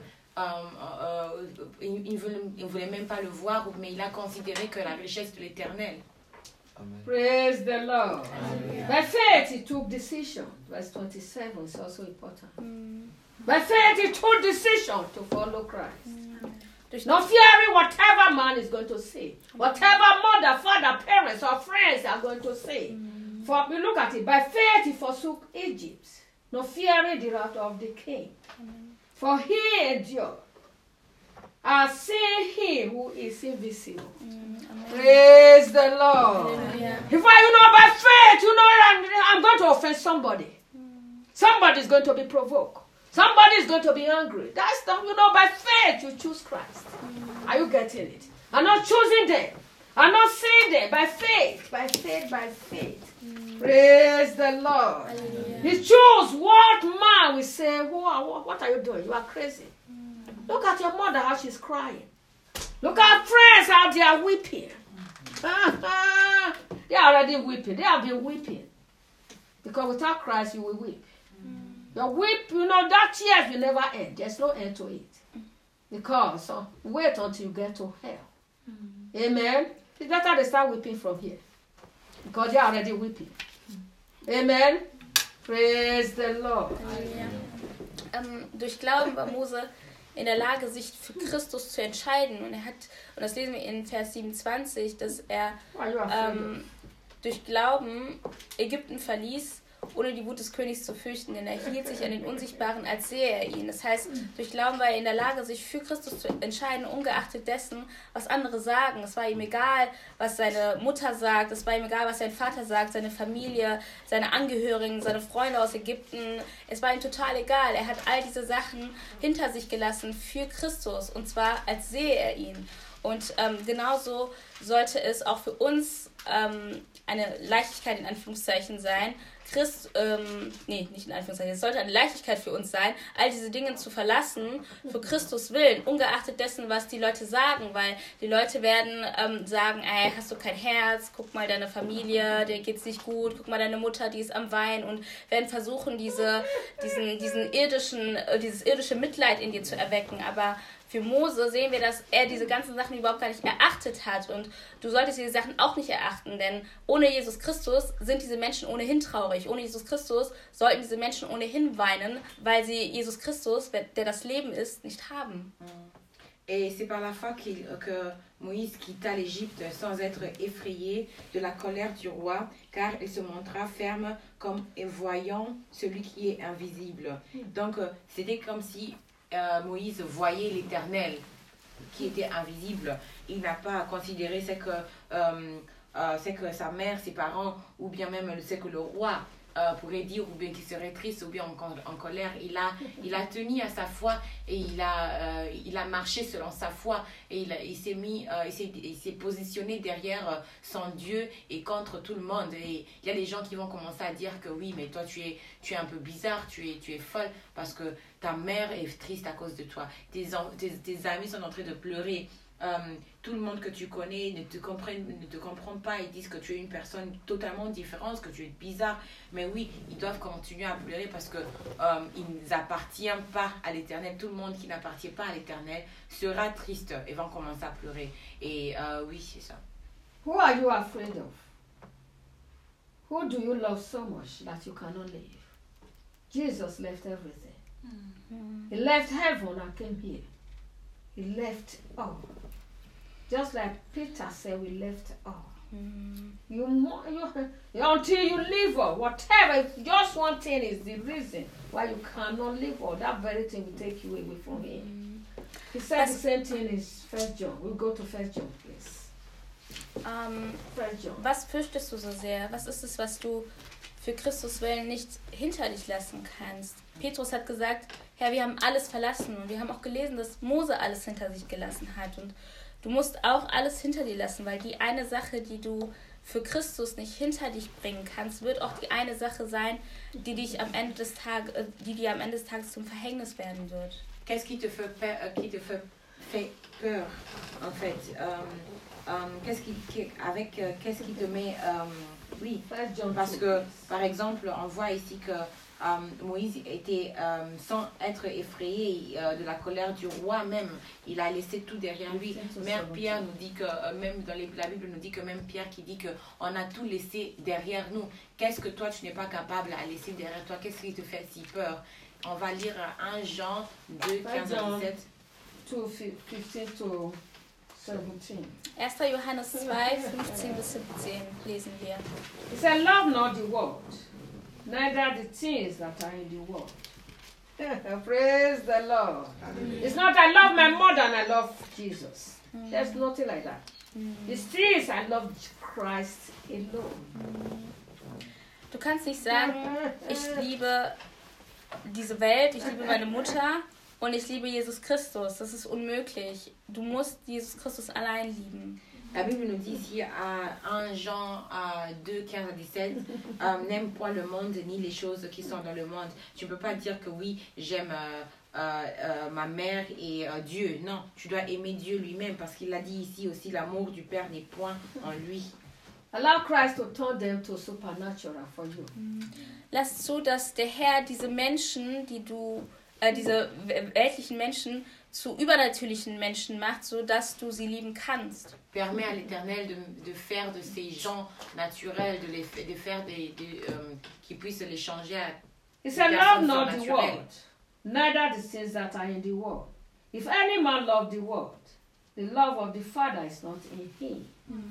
il ne voulait même pas le voir, mais il a considéré que la richesse de l'éternel. Amen. Praise the Lord. By faith he took decision. Verse 27 is also important. By faith he took decision to follow Christ. Not fearing whatever man is going to say. Whatever mother, father, parents or friends are going to say. For we look at it. By faith he forsook Egypt. Not fearing the wrath of the king. For he endured. I've seen him who is invisible. Praise the Lord. If by faith, I'm going to offend somebody. Somebody is going to be provoked. Somebody is going to be angry. That's by faith you choose Christ. Are you getting it? I'm not choosing them. I'm not saying them. By faith, by faith, by faith. Praise the Lord. He chose what man will say, what are you doing? You are crazy. Look at your mother, how she's crying. Look at friends, how they are weeping. They are already weeping. They have been weeping. Because without Christ, you will weep. You weep, that tears will never end. There's no end to it. Because wait until you get to hell. Amen. It's better they start weeping from here. Because they are already weeping. Amen. Praise the Lord. Durch Glauben war Mose in der Lage, sich für Christus zu entscheiden. Und das lesen wir in Vers 27, dass er durch Glauben Ägypten verließ, ohne die Wut des Königs zu fürchten, denn er hielt sich an den Unsichtbaren, als sehe er ihn. Das heißt, durch Glauben war er in der Lage, sich für Christus zu entscheiden, ungeachtet dessen, was andere sagen. Es war ihm egal, was seine Mutter sagt, es war ihm egal, was sein Vater sagt, seine Familie, seine Angehörigen, seine Freunde aus Ägypten. Es war ihm total egal. Er hat all diese Sachen hinter sich gelassen für Christus, und zwar als sehe er ihn. Und genauso sollte es auch für uns eine Leichtigkeit in Anführungszeichen sein, nicht in Anführungszeichen, es sollte eine Leichtigkeit für uns sein, all diese Dinge zu verlassen, für Christus willen, ungeachtet dessen, was die Leute sagen, weil die Leute werden sagen, ey, hast du kein Herz, guck mal deine Familie, dir geht's nicht gut, guck mal deine Mutter, die ist am Weinen, und werden versuchen, dieses irdische Mitleid in dir zu erwecken, aber für Mose sehen wir, dass er diese ganzen Sachen überhaupt gar nicht erachtet hat, und du solltest diese Sachen auch nicht erachten, denn ohne Jesus Christus sind diese Menschen ohnehin traurig. Ohne Jesus Christus sollten diese Menschen ohnehin weinen, weil sie Jesus Christus, der das Leben ist, nicht haben. Et c'est par la foi que Moïse quitta l'Égypte sans être effrayé de la colère du roi, car il se montra ferme comme voyant celui qui est invisible. Donc c'était comme si Moïse voyait l'Éternel qui était invisible. Il n'a pas considéré ce que sa mère, ses parents, ou bien même ce que le roi pourrait dire, ou bien qu'il serait triste, ou bien en colère. Il a tenu à sa foi, et il a marché selon sa foi, et il s'est positionné derrière son Dieu et contre tout le monde. Et il y a des gens qui vont commencer à dire que oui, mais toi tu es un peu bizarre, tu es folle parce que ta mère est triste à cause de toi. Tes amis sont en train de pleurer. Tout le monde que tu connais ne te comprend pas, ils disent que tu es une personne totalement différente, que tu es bizarre. Mais oui, ils doivent continuer à pleurer parce que ils n'appartiennent pas à l'Éternel. Tout le monde qui n'appartient pas à l'Éternel sera triste et va commencer à pleurer. Et oui, c'est ça. Who are you afraid of? Who do you love so much that you cannot leave? Jesus left everything. He left heaven and came here. He left all. Just like Peter said, we left all. Until you leave all, whatever, just one thing is the reason why you cannot leave all. That very thing will take you away from him. He said the same thing in 1 John. We'll go to 1 John, please. Was fürchtest du so sehr? Was ist es, was du für Christus willen nicht hinter dich lassen kannst? Petrus hat gesagt, Herr, wir haben alles verlassen. Und wir haben auch gelesen, dass Mose alles hinter sich gelassen hat. Und du musst auch alles hinter dir lassen, weil die eine Sache, die du für Christus nicht hinter dich bringen kannst, wird auch die eine Sache sein, die dir am Ende des Tages zum Verhängnis werden wird. Qu'est-ce qui te fait peur, en fait? Qu'est-ce qui te met... oui, parce que, par exemple, on voit ici que Moïse était, sans être effrayé de la colère du roi même, il a laissé tout derrière lui. Mère Pierre nous dit que, même dans la Bible nous dit que même Pierre qui dit qu'on a tout laissé derrière nous. Qu'est-ce que toi tu n'es pas capable à laisser derrière toi? Qu'est-ce qui te fait si peur? On va lire 1 Jean 2, 15 à 17. 15 to 17. 1. Johannes 2, 15 bis 17 lesen wir. He said, love not the world, neither the things that are in the world. Praise the Lord. It's not I love my mother and I love Jesus. There's nothing like that. The things I love Christ alone. Du kannst nicht sagen, ich liebe diese Welt, ich liebe meine Mutter und ich liebe Jesus Christus. Das ist unmöglich. Du musst Jesus Christus allein lieben. La Bible nous dit ici à 1 Jean 2, 15 à 17, n'aime point le monde ni les choses qui sont dans le monde. Tu ne peux pas dire que oui, j'aime ma mère et Dieu. Non, tu dois aimer Dieu lui-même parce qu'il a dit ici aussi, l'amour du Père n'est point en lui. Allow Christ to turn them to supernatural for you. Lass zu, dass der Herr diese Menschen, diese weltlichen Menschen zu übernatürlichen Menschen macht, so dass du sie lieben kannst. Permets à l'Éternel de faire de ces gens naturels, de faire qu'ils puissent les changer à He said, love not the world, neither the things that are in the world. If any man love the world, the love of the Father is not in him.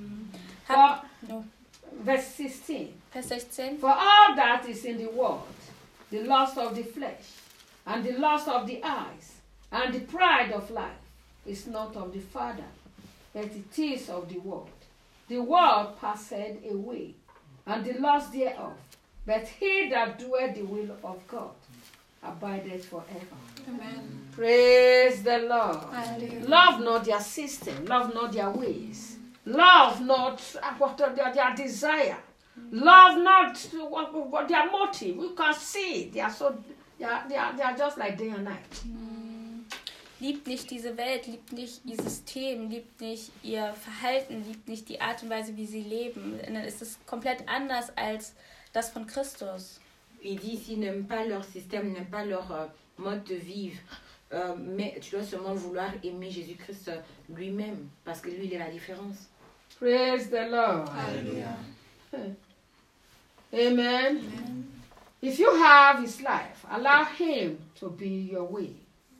Verse 16. Vers 16. For all that is in the world, the lust of the flesh, and the lust of the eyes, and the pride of life, is not of the Father, but it is of the world. The world passeth away, and the lust thereof, but he that doeth the will of God abideth forever. Amen. Praise the Lord. Hallelujah. Love not their system, love not their ways, love not what their desire, love not what their motive. You can see they are just like day and night. Liebt nicht diese Welt, liebt nicht ihr System, liebt nicht ihr Verhalten, liebt nicht die Art und Weise, wie sie leben. Dann ist es komplett anders als das von Christus. Il dit ici, n'aime pas leur système, n'aime pas leur mode de vivre, mais tu dois seulement vouloir aimer Jésus-Christ lui-même, parce que lui, il est la différence. Praise the Lord. Hallelujah. Amen. If you have his life, allow him to be your way.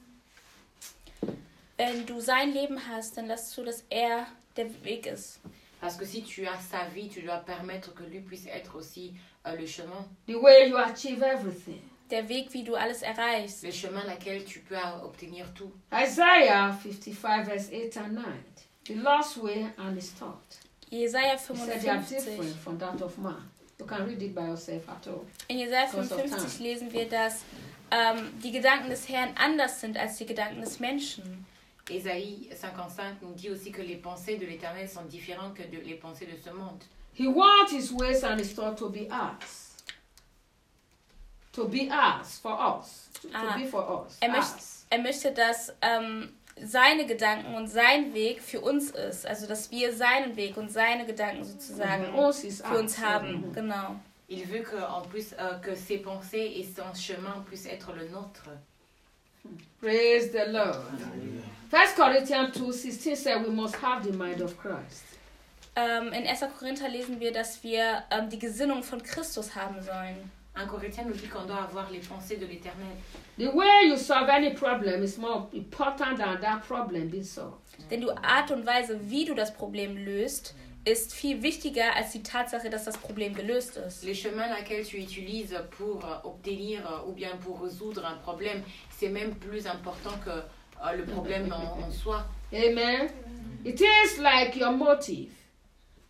Wenn du sein Leben hast, dann lass zu, dass er der Weg ist. Parce que si tu as sa vie, tu dois permettre que lui puisse être aussi le chemin. The way you achieve everything. Der Weg, wie du alles erreichst. Le chemin laquelle tu peux obtenir tout. Isaiah 55 verse 8 and 9. The lost way and his thought. Jesaja He said they are 55. different from that of man. You can read it by yourself at all. In Jesaja Because of 55 time. lesen wir, dass die Gedanken des Herrn anders sind als die Gedanken des Menschen. Ésaïe 55 nous dit aussi que les pensées de l'Éternel sont différentes que les pensées de ce monde. He wants his ways and his thought to be ours. To be ours, for us. To be for us. Er möchte, dass seine Gedanken und sein Weg für uns ist. Also, dass wir seinen Weg und seine Gedanken sozusagen für uns haben. Genau. Il veut que, en plus, que ses pensées et son chemin puissent être le nôtre. Praise the Lord. 1 Corinthians 2:16 said we must have the mind of Christ. In 1. Korinther lesen wir, dass wir die Gesinnung von Christus haben sollen. 1 Corinthiens nous dit qu'on doit avoir les pensées de l'Éternel. The way you solve any problem is more important than that problem being solved. Denn die Art und Weise, wie du das Problem löst, ist viel wichtiger als die Tatsache, dass das Problem gelöst ist. Les chemins laquelle tu utilises pour obtenir ou bien pour résoudre un problème, c'est même plus important que le problème en soi. Amen. It is like your motive.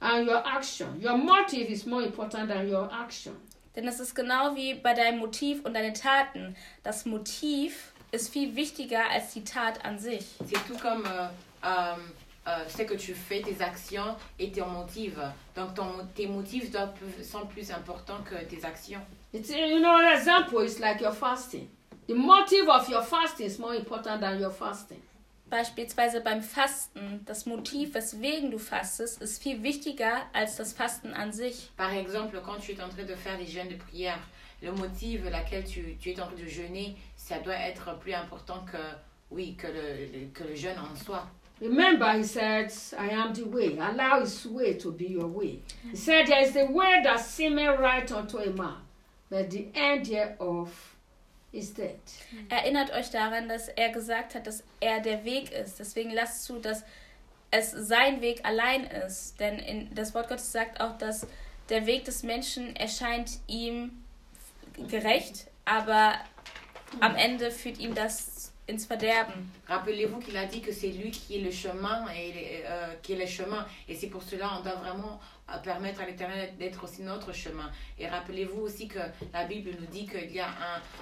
and your action. Your motive is more important than your action. Denn es ist genau wie bei deinem Motiv und deinen Taten. Das Motiv ist viel wichtiger als die Tat an sich. C'est tout comme ce que tu fais, tes actions et tes motifs. Donc tes motifs sont plus importants que tes actions. It's, an example is like your fasting. The motive of your fasting is more important than your fasting. Beispielsweise beim Fasten, das Motiv, weswegen du fastest, ist viel wichtiger als das Fasten an sich. Par exemple, quand tu es en train de faire des jeûnes de prière, le motif laquelle tu es en train de jeûner, ça doit être plus important que le jeûne en soi. Remember, he said, I am the way. Allow his way to be your way. He said, there is a way that seemeth right unto a man, but the end thereof is dead. Erinnert euch daran, dass er gesagt hat, dass er der Weg ist. Deswegen lasst zu, dass es sein Weg allein ist. Denn das Wort Gottes sagt auch, dass der Weg des Menschen erscheint ihm gerecht, aber am Ende führt ihm das ins Verderben. Rappelez-vous qu'il a dit que c'est lui qui est le chemin et c'est pour cela on doit vraiment permettre à l'Éternel d'être aussi notre chemin. Et rappelez-vous aussi que la Bible nous dit qu'il y a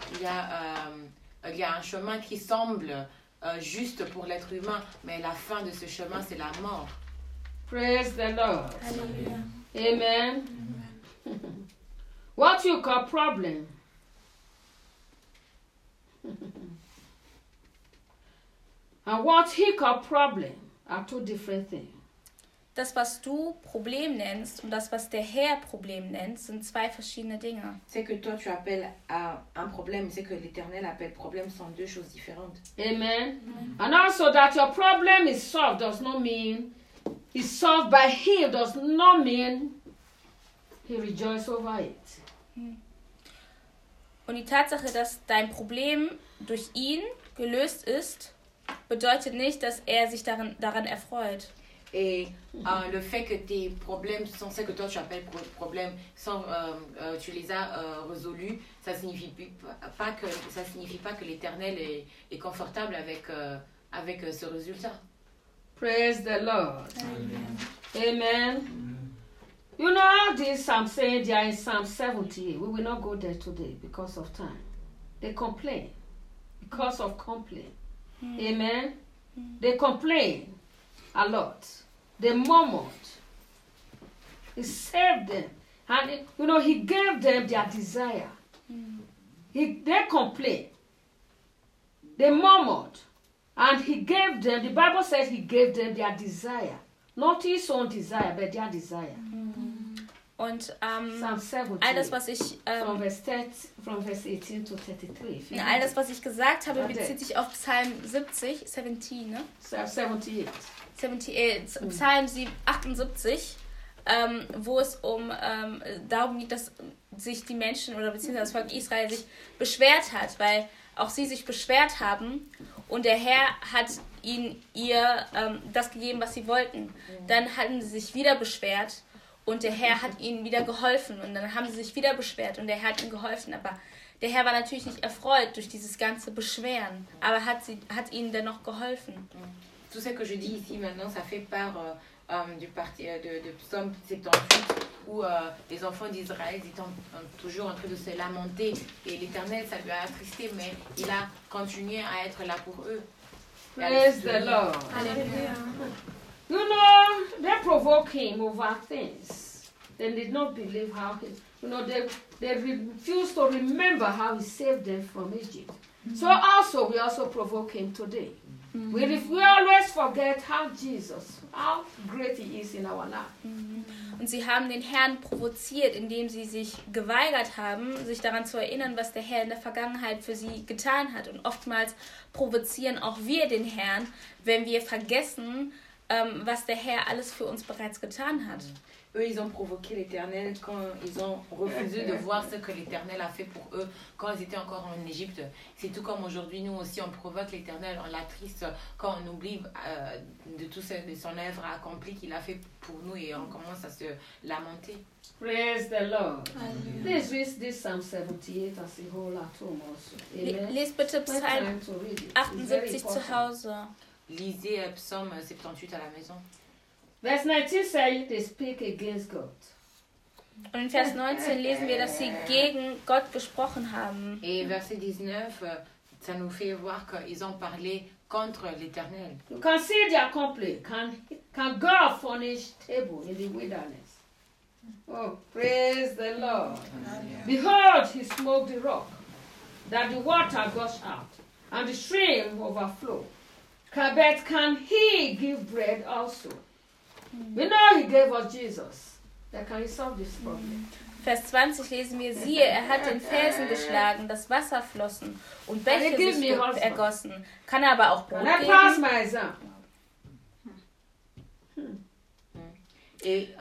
un chemin qui semble juste pour l'être humain, mais la fin de ce chemin c'est la mort. Praise the Lord. Halleluja. Amen. What you call problem? And what he called problem are two different things. Das, was du Problem nennst und das, was der Herr Problem nennt, sind zwei verschiedene Dinge. C'est que toi tu appelles un problème, c'est que l'Éternel appelle problème, sont deux choses différentes. Amen. And also that your problem is solved does not mean it's solved by him, does not mean he rejoices over it. Und die Tatsache, dass dein Problem durch ihn gelöst ist, bedeutet nicht, dass er sich daran erfreut. Et le fait que tes problèmes sont ceux que toi tu appelles problèmes, tu les as résolus, ça signifie pas que l'Éternel est confortable avec ce résultat. Praise the Lord. Amen. You know how this I'm saying they are in Psalm 78. We will not go there today because of time. They complain because of complaint. Amen. They complain a lot. They murmured. He saved them. And he gave them their desire. They complained. They murmured. And he gave them, the Bible says he gave them their desire. Not his own desire, but their desire. Und Psalm 70, all das, was ich from verse 18 to 33. all das, was ich gesagt habe, bezieht sich auf Psalm 17, ne? Psalm 78. Psalm 78, wo es darum geht, dass sich die Menschen oder beziehungsweise das Volk Israel sich beschwert hat, weil auch sie sich beschwert haben und der Herr hat ihr das gegeben, was sie wollten. Dann hatten sie sich wieder beschwert und der Herr hat ihnen wieder geholfen und dann haben sie sich wieder beschwert und der Herr hat ihnen geholfen, aber der Herr war natürlich nicht erfreut durch dieses ganze Beschweren, aber hat ihnen dennoch geholfen. Tout ce que je dis ici maintenant, ça fait part de Psaume 78 où les enfants d'Israël étaient toujours en train de se lamenter et l'Éternel, ça lui a attristé, mais il a continué à être là pour eux. Praise the Lord. Halleluja. You know, they provoke him over things. They did not believe how they refused to remember how he saved them from Egypt. So we also provoke him today. We always forget how great he is in our life. Und sie haben den Herrn provoziert, indem sie sich geweigert haben, sich daran zu erinnern, was der Herr in der Vergangenheit für sie getan hat. Und oftmals provozieren auch wir den Herrn, wenn wir vergessen, was der Herr alles für uns bereits getan hat. Eux, ils ont provoqué l'Éternel quand ils ont refusé de voir ce que l'Éternel a fait pour eux quand ils étaient encore en Égypte. C'est tout comme aujourd'hui, nous aussi, on provoque l'Éternel, on l'attriste quand on oublie de son œuvre accomplie qu'il a fait pour nous et on commence à se lamenter. Praise the Lord. Please read this Psalm 78 as a whole at home also. Amen. Lest bitte Psalm 78 zu Hause. Lisez Psaume 78 à la maison. Verse 19 says they speak against God. Und in Vers 19 lesen wir, dass sie gegen Gott gesprochen haben. Et verset 19, ça nous fait voir qu'ils ont parlé contre l'Éternel. You can see their complaint. Can God furnish table in the wilderness? Oh, praise the Lord. Behold, he smote the rock, that the water gushed out, and the stream overflowed. But can he give bread also? We know he gave us Jesus. That can resolve this problem. Vers 20 lesen wir, siehe, er hat den Felsen geschlagen, dass Wasser flossen und Bäche sich ergossen. Kann er aber auch Brot Can I pass geben? my exam? Et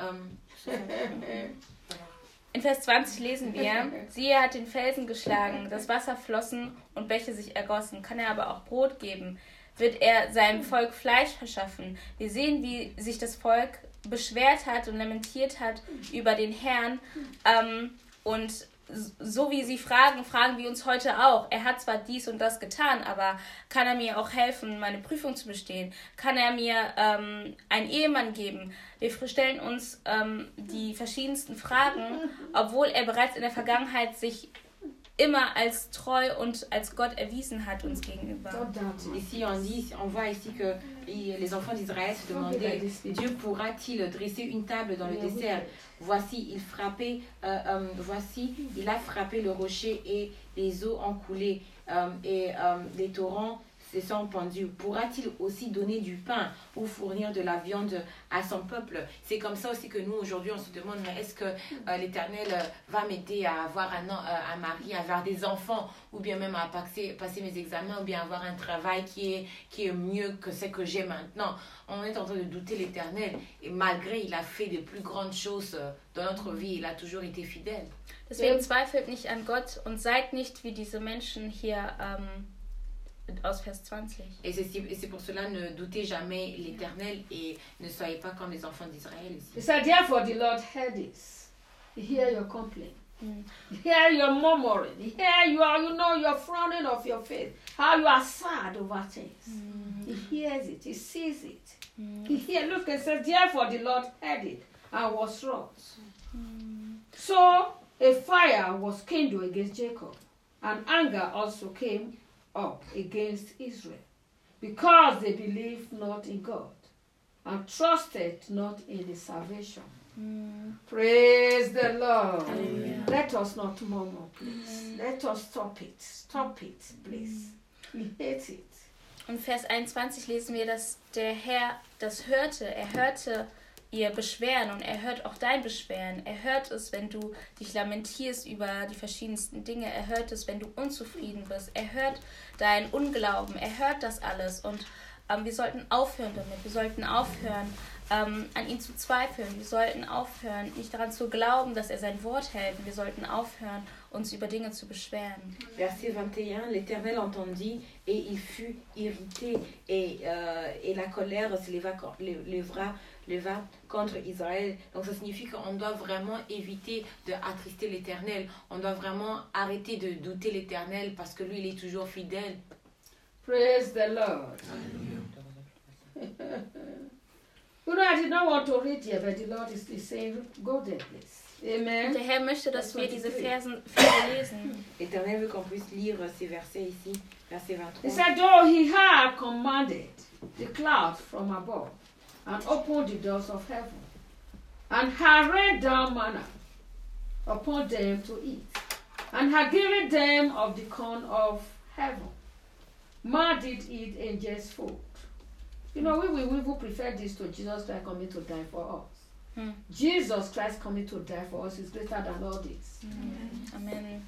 In Vers 20 lesen wir, siehe, er hat den Felsen geschlagen, dass Wasser flossen und Bäche sich ergossen. Kann er aber auch Brot geben? Wird er seinem Volk Fleisch verschaffen? Wir sehen, wie sich das Volk beschwert hat und lamentiert hat über den Herrn. Und so wie sie fragen wir uns heute auch. Er hat zwar dies und das getan, aber kann er mir auch helfen, meine Prüfung zu bestehen? Kann er mir einen Ehemann geben? Wir stellen uns die verschiedensten Fragen, obwohl er bereits in der Vergangenheit sich immer als treu und als Gott erwiesen hat uns gegenüber. ici, on voit ici que les enfants d'Israël se demandaient, Dieu pourra-t-il dresser une table dans le désert? Voici, il a frappé le rocher et les eaux ont coulé et les torrents se sont pendus. Pourra-t-il aussi donner du pain ou fournir de la viande à son peuple? C'est comme ça aussi que nous, aujourd'hui, on se demande, mais est-ce que l'Éternel va m'aider à avoir un mari, à avoir des enfants, ou bien même à passer mes examens, ou bien avoir un travail qui est mieux que ce que j'ai maintenant? On est en train de douter l'Éternel, et malgré il a fait de plus grandes choses dans notre vie, il a toujours été fidèle. Deswegen zweifelt nicht an Gott und seid nicht wie diese Menschen hier aus Vers 20. Et c'est pour cela, ne doutez jamais l'Éternel et ne soyez pas comme les enfants d'Israël ici. He said, therefore the Lord heard this. He hear your complaint. He hear your murmuring. He hear your frowning of your face. How you are sad over things. He hears it. He sees it. Look, it says, therefore the Lord heard it and was wroth. So a fire was kindled against Jacob, and anger also came up against Israel, because they believed not in God and trusted not in the salvation. Praise the Lord. Let us not murmur, please. Let us stop it. Stop it, please. We hate it. Und Vers 21 lesen wir, dass der Herr das hörte. Er hörte ihr Beschweren und er hört auch dein Beschweren. Er hört es, wenn du dich lamentierst über die verschiedensten Dinge. Er hört es, wenn du unzufrieden bist. Er hört dein Unglauben. Er hört das alles. Und wir sollten aufhören damit. Wir sollten aufhören, an ihn zu zweifeln. Wir sollten aufhören, nicht daran zu glauben, dass er sein Wort hält. Wir sollten aufhören, uns über Dinge zu beschweren. Verset 21, l'Éternel entendit et il fut irrité et la colère se leva contre Israël. Donc ça signifie qu'on doit vraiment éviter d'attrister l'Éternel. On doit vraiment arrêter de douter l'Éternel parce que lui, il est toujours fidèle. Praise the Lord. I did not want to read here, but the Lord is saying, go there, please. Amen. Und der Herr möchte, dass wir diese Verse lesen. L'Éternel veut qu'on puisse lire ces versets ici, verset 23. He said, though he had commanded the clouds from above and opened the doors of heaven and had rained down manna upon them to eat and had given them of the corn of heaven, man did eat angels' food. We will prefer this to Jesus Christ coming to die for us. Jesus Christ coming to die for us is greater than all this. Amen.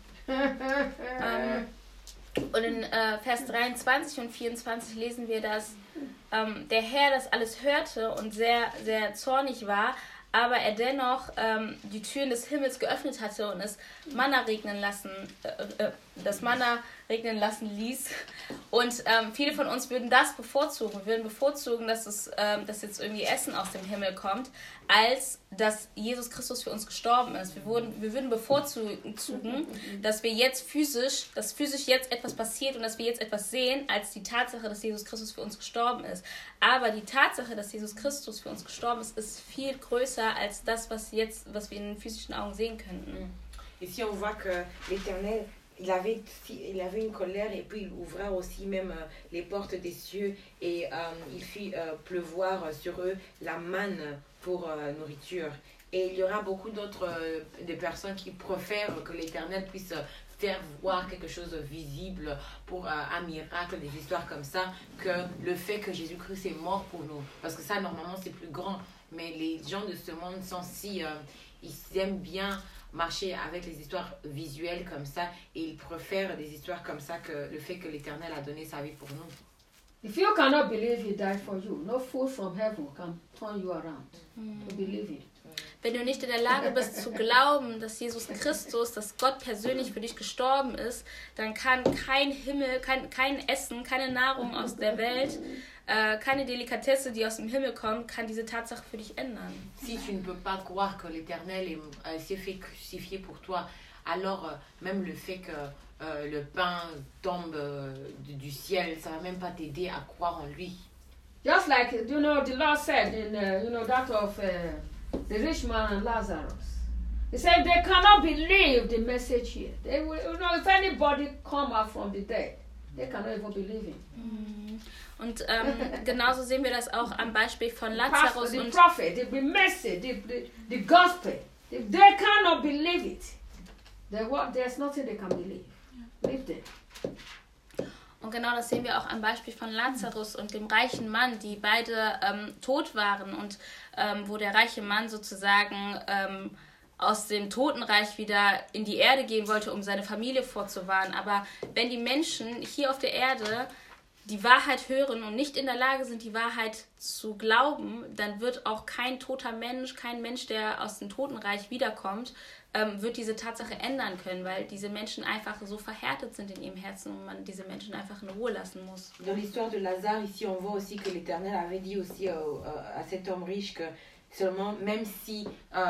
Und in Vers 23 und 24 lesen wir, dass der Herr das alles hörte und sehr, sehr zornig war, aber er dennoch die Türen des Himmels geöffnet hatte und es Manna regnen lassen, das Manna regnen lassen ließ. Und viele von uns würden das bevorzugen. Wir würden bevorzugen, dass jetzt irgendwie Essen aus dem Himmel kommt, als dass Jesus Christus für uns gestorben ist. Wir würden bevorzugen, dass physisch jetzt etwas passiert und dass wir jetzt etwas sehen, als die Tatsache, dass Jesus Christus für uns gestorben ist. Aber die Tatsache, dass Jesus Christus für uns gestorben ist viel größer als das, was wir in den physischen Augen sehen könnten. Ici, on voit que l'Éternel, il avait une colère et puis il ouvra aussi même les portes des cieux et il fit pleuvoir sur eux la manne pour nourriture. Et il y aura beaucoup d'autres des personnes qui préfèrent que l'Éternel puisse faire voir quelque chose de visible pour un miracle, des histoires comme ça, que le fait que Jésus-Christ est mort pour nous. Parce que ça, normalement, c'est plus grand. Mais les gens de ce monde sont ils aiment bien marcher avec les histoires visuelles comme ça et ils préfèrent des histoires comme ça que le fait que l'Éternel a donné sa vie pour nous. If you cannot believe he died for you, no fool from heaven can turn you around to believe it. Wenn du nicht in der Lage bist zu glauben, dass Jesus Christus, dass Gott persönlich für dich gestorben ist, dann kann kein Himmel, kein Essen, keine Nahrung aus der Welt, keine Delikatesse, die aus dem Himmel kommt, kann diese Tatsache für dich ändern. Si tu ne peux pas croire que l'Éternel s'est fait crucifier pour toi, alors même le fait que le pain tombe du ciel, ça va même pas t'aider à croire en lui. Just like, the Lord said in, that of the rich man and Lazarus. He said they cannot believe the message here. They will, if anybody come out from the dead, they cannot even believe him. Und genauso sehen wir das auch am Beispiel von Lazarus. The prophet, the message, the gospel, if they cannot believe it, there's nothing they can believe. Leave them. Und genau das sehen wir auch am Beispiel von Lazarus und dem reichen Mann, die beide tot waren und wo der reiche Mann sozusagen aus dem Totenreich wieder in die Erde gehen wollte, um seine Familie vorzuwarnen. Aber wenn die Menschen hier auf der Erde die Wahrheit hören und nicht in der Lage sind, die Wahrheit zu glauben, dann wird auch kein toter Mensch, kein Mensch, der aus dem Totenreich wiederkommt, wird diese Tatsache ändern können, weil diese Menschen einfach so verhärtet sind in ihrem Herzen und man diese Menschen einfach in Ruhe lassen muss. Dans l'histoire de Lazare, ici, on voit aussi que l'Éternel avait dit aussi à cet homme riche que seulement, même si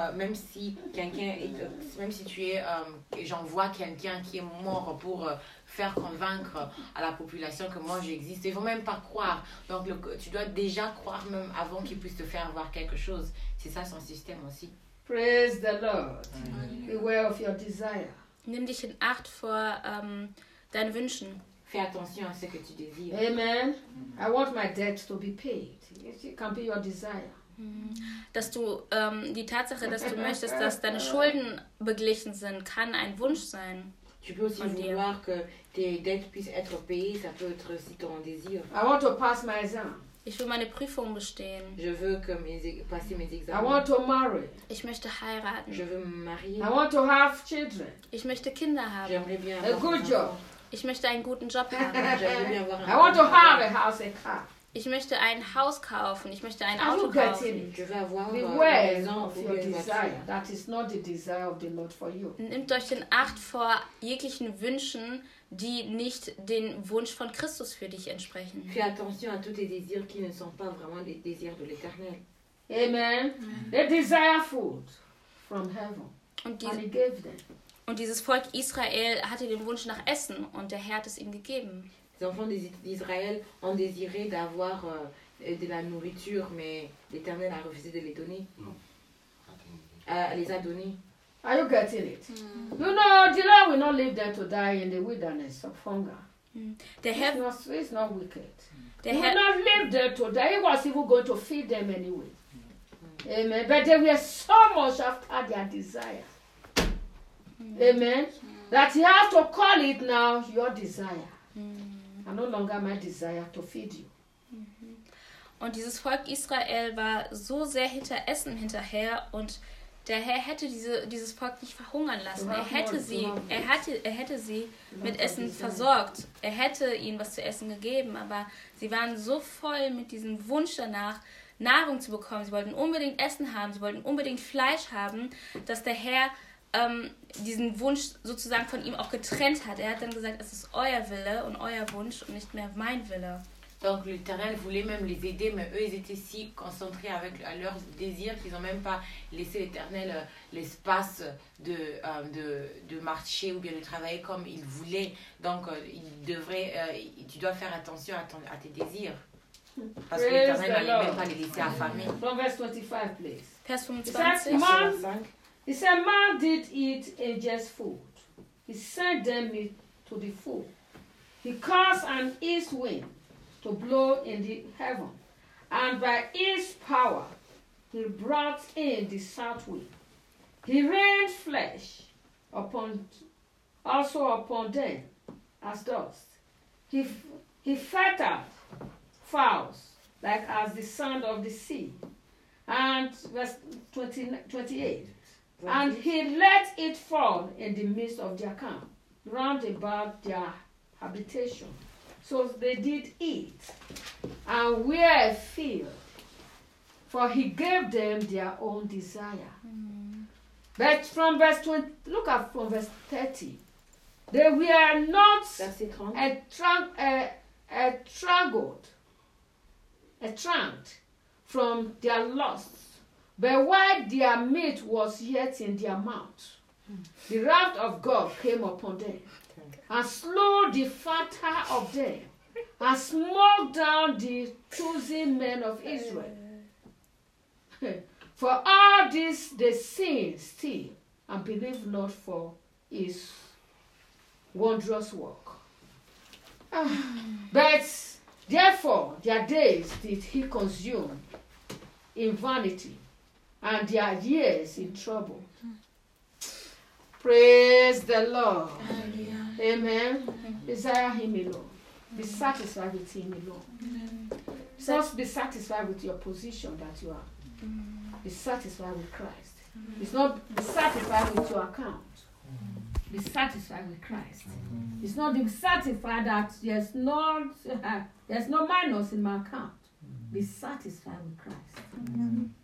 tu es, j'envoie quelqu'un qui est mort pour faire convaincre à la population que moi j'existe, ils vont même pas croire. Donc tu dois déjà croire même avant qu'ils puissent te faire voir quelque chose. C'est ça son système aussi. Praise the Lord. Beware of your desire. Nimm dich in Acht vor deinen Wünschen. Fais attention à ce que tu désires. Amen. I want my debt to be paid. It can be your desire. Dass du die Tatsache, dass du möchtest, dass deine Schulden beglichen sind, kann ein Wunsch sein. Tu peux aussi vouloir que tes dettes puissent être payées, ça peut être aussi ton désir. I want to pass my exam. Ich will meine Prüfung bestehen. Je veux que passer mes examens. I want to marry. Ich möchte heiraten. Je veux me marier. I want to have children. Ich möchte Kinder haben. J'aimerais bien A good job. Ich möchte einen guten Job haben. J'aimerais bien avoir I want to have a house, a car. Ich möchte ein Haus kaufen. Ich möchte ein Are Auto you kaufen. getting it? Je veux avoir Beware une maison of ou your une desire. voiture. That is not the desire of the Lord for you. Nehmt euch in Acht vor jeglichen Wünschen, die nicht den Wunsch von Christus für dich entsprechen. Fais attention à tous tes désirs qui ne sont pas vraiment des désirs de l'Éternel. Amen. They desire food from heaven. Und, And he gave them. und dieses Volk Israel hatte den Wunsch nach Essen und der Herr hat es ihnen gegeben. Les enfants d'Israël ont désiré d'avoir de la nourriture, mais l'Éternel a refusé de les donner. Les a donnés. Are you getting it? You know, the Lord will not leave them to die in the wilderness of hunger. Der Herr, It's not wicked. der He will Herr, not leave them to die. He was even going to feed them anyway. Amen. But they were so much after their desire. Amen. That he has to call it now your desire. And no longer my desire to feed you. und dieses Volk Israel war so sehr hinter Essen hinterher und der Herr hätte dieses Volk nicht verhungern lassen. Er hätte sie mit Essen versorgt. Er hätte ihnen was zu essen gegeben, aber sie waren so voll mit diesem Wunsch danach, Nahrung zu bekommen. Sie wollten unbedingt Essen haben, sie wollten unbedingt Fleisch haben, dass der Herr diesen Wunsch sozusagen von ihm auch getrennt hat. Er hat dann gesagt, es ist euer Wille und euer Wunsch und nicht mehr mein Wille. Donc l'Éternel voulait même les aider, mais eux, ils étaient si concentrés avec leurs désirs qu'ils n'ont même pas laissé l'Éternel l'espace de marcher ou bien de travailler comme ils voulaient. Donc tu dois faire attention à tes désirs. Parce que l'Éternel n'allait même pas les laisser affamer. From verse 25, please. Vers 25. He said, man did eat angels' food. He sent them to the food. He caused an east wind to blow in the heaven, and by his power he brought in the south wind. He rained flesh also upon them as dust. He fattened fowls like as the sand of the sea. And verse 28. And he let it fall in the midst of their camp, round about their habitation. So they did eat, and were filled, for he gave them their own desire. But from verse 20, look at from verse 30. They were not entranced from their lusts, but while their meat was yet in their mouth, the wrath of God came upon them, and slew the fatter of them, and smote down the chosen men of Israel. For all this they sinned still, and believed not for his wondrous work. But therefore their days did he consume in vanity, and their years in trouble. Praise the Lord. Amen. Desire him alone. Be satisfied with him alone. Just be satisfied with your position that you are. Be satisfied with Christ. It's not be satisfied with your account. Be satisfied with Christ. It's not be satisfied that there's no minus in my account. Be satisfied with Christ.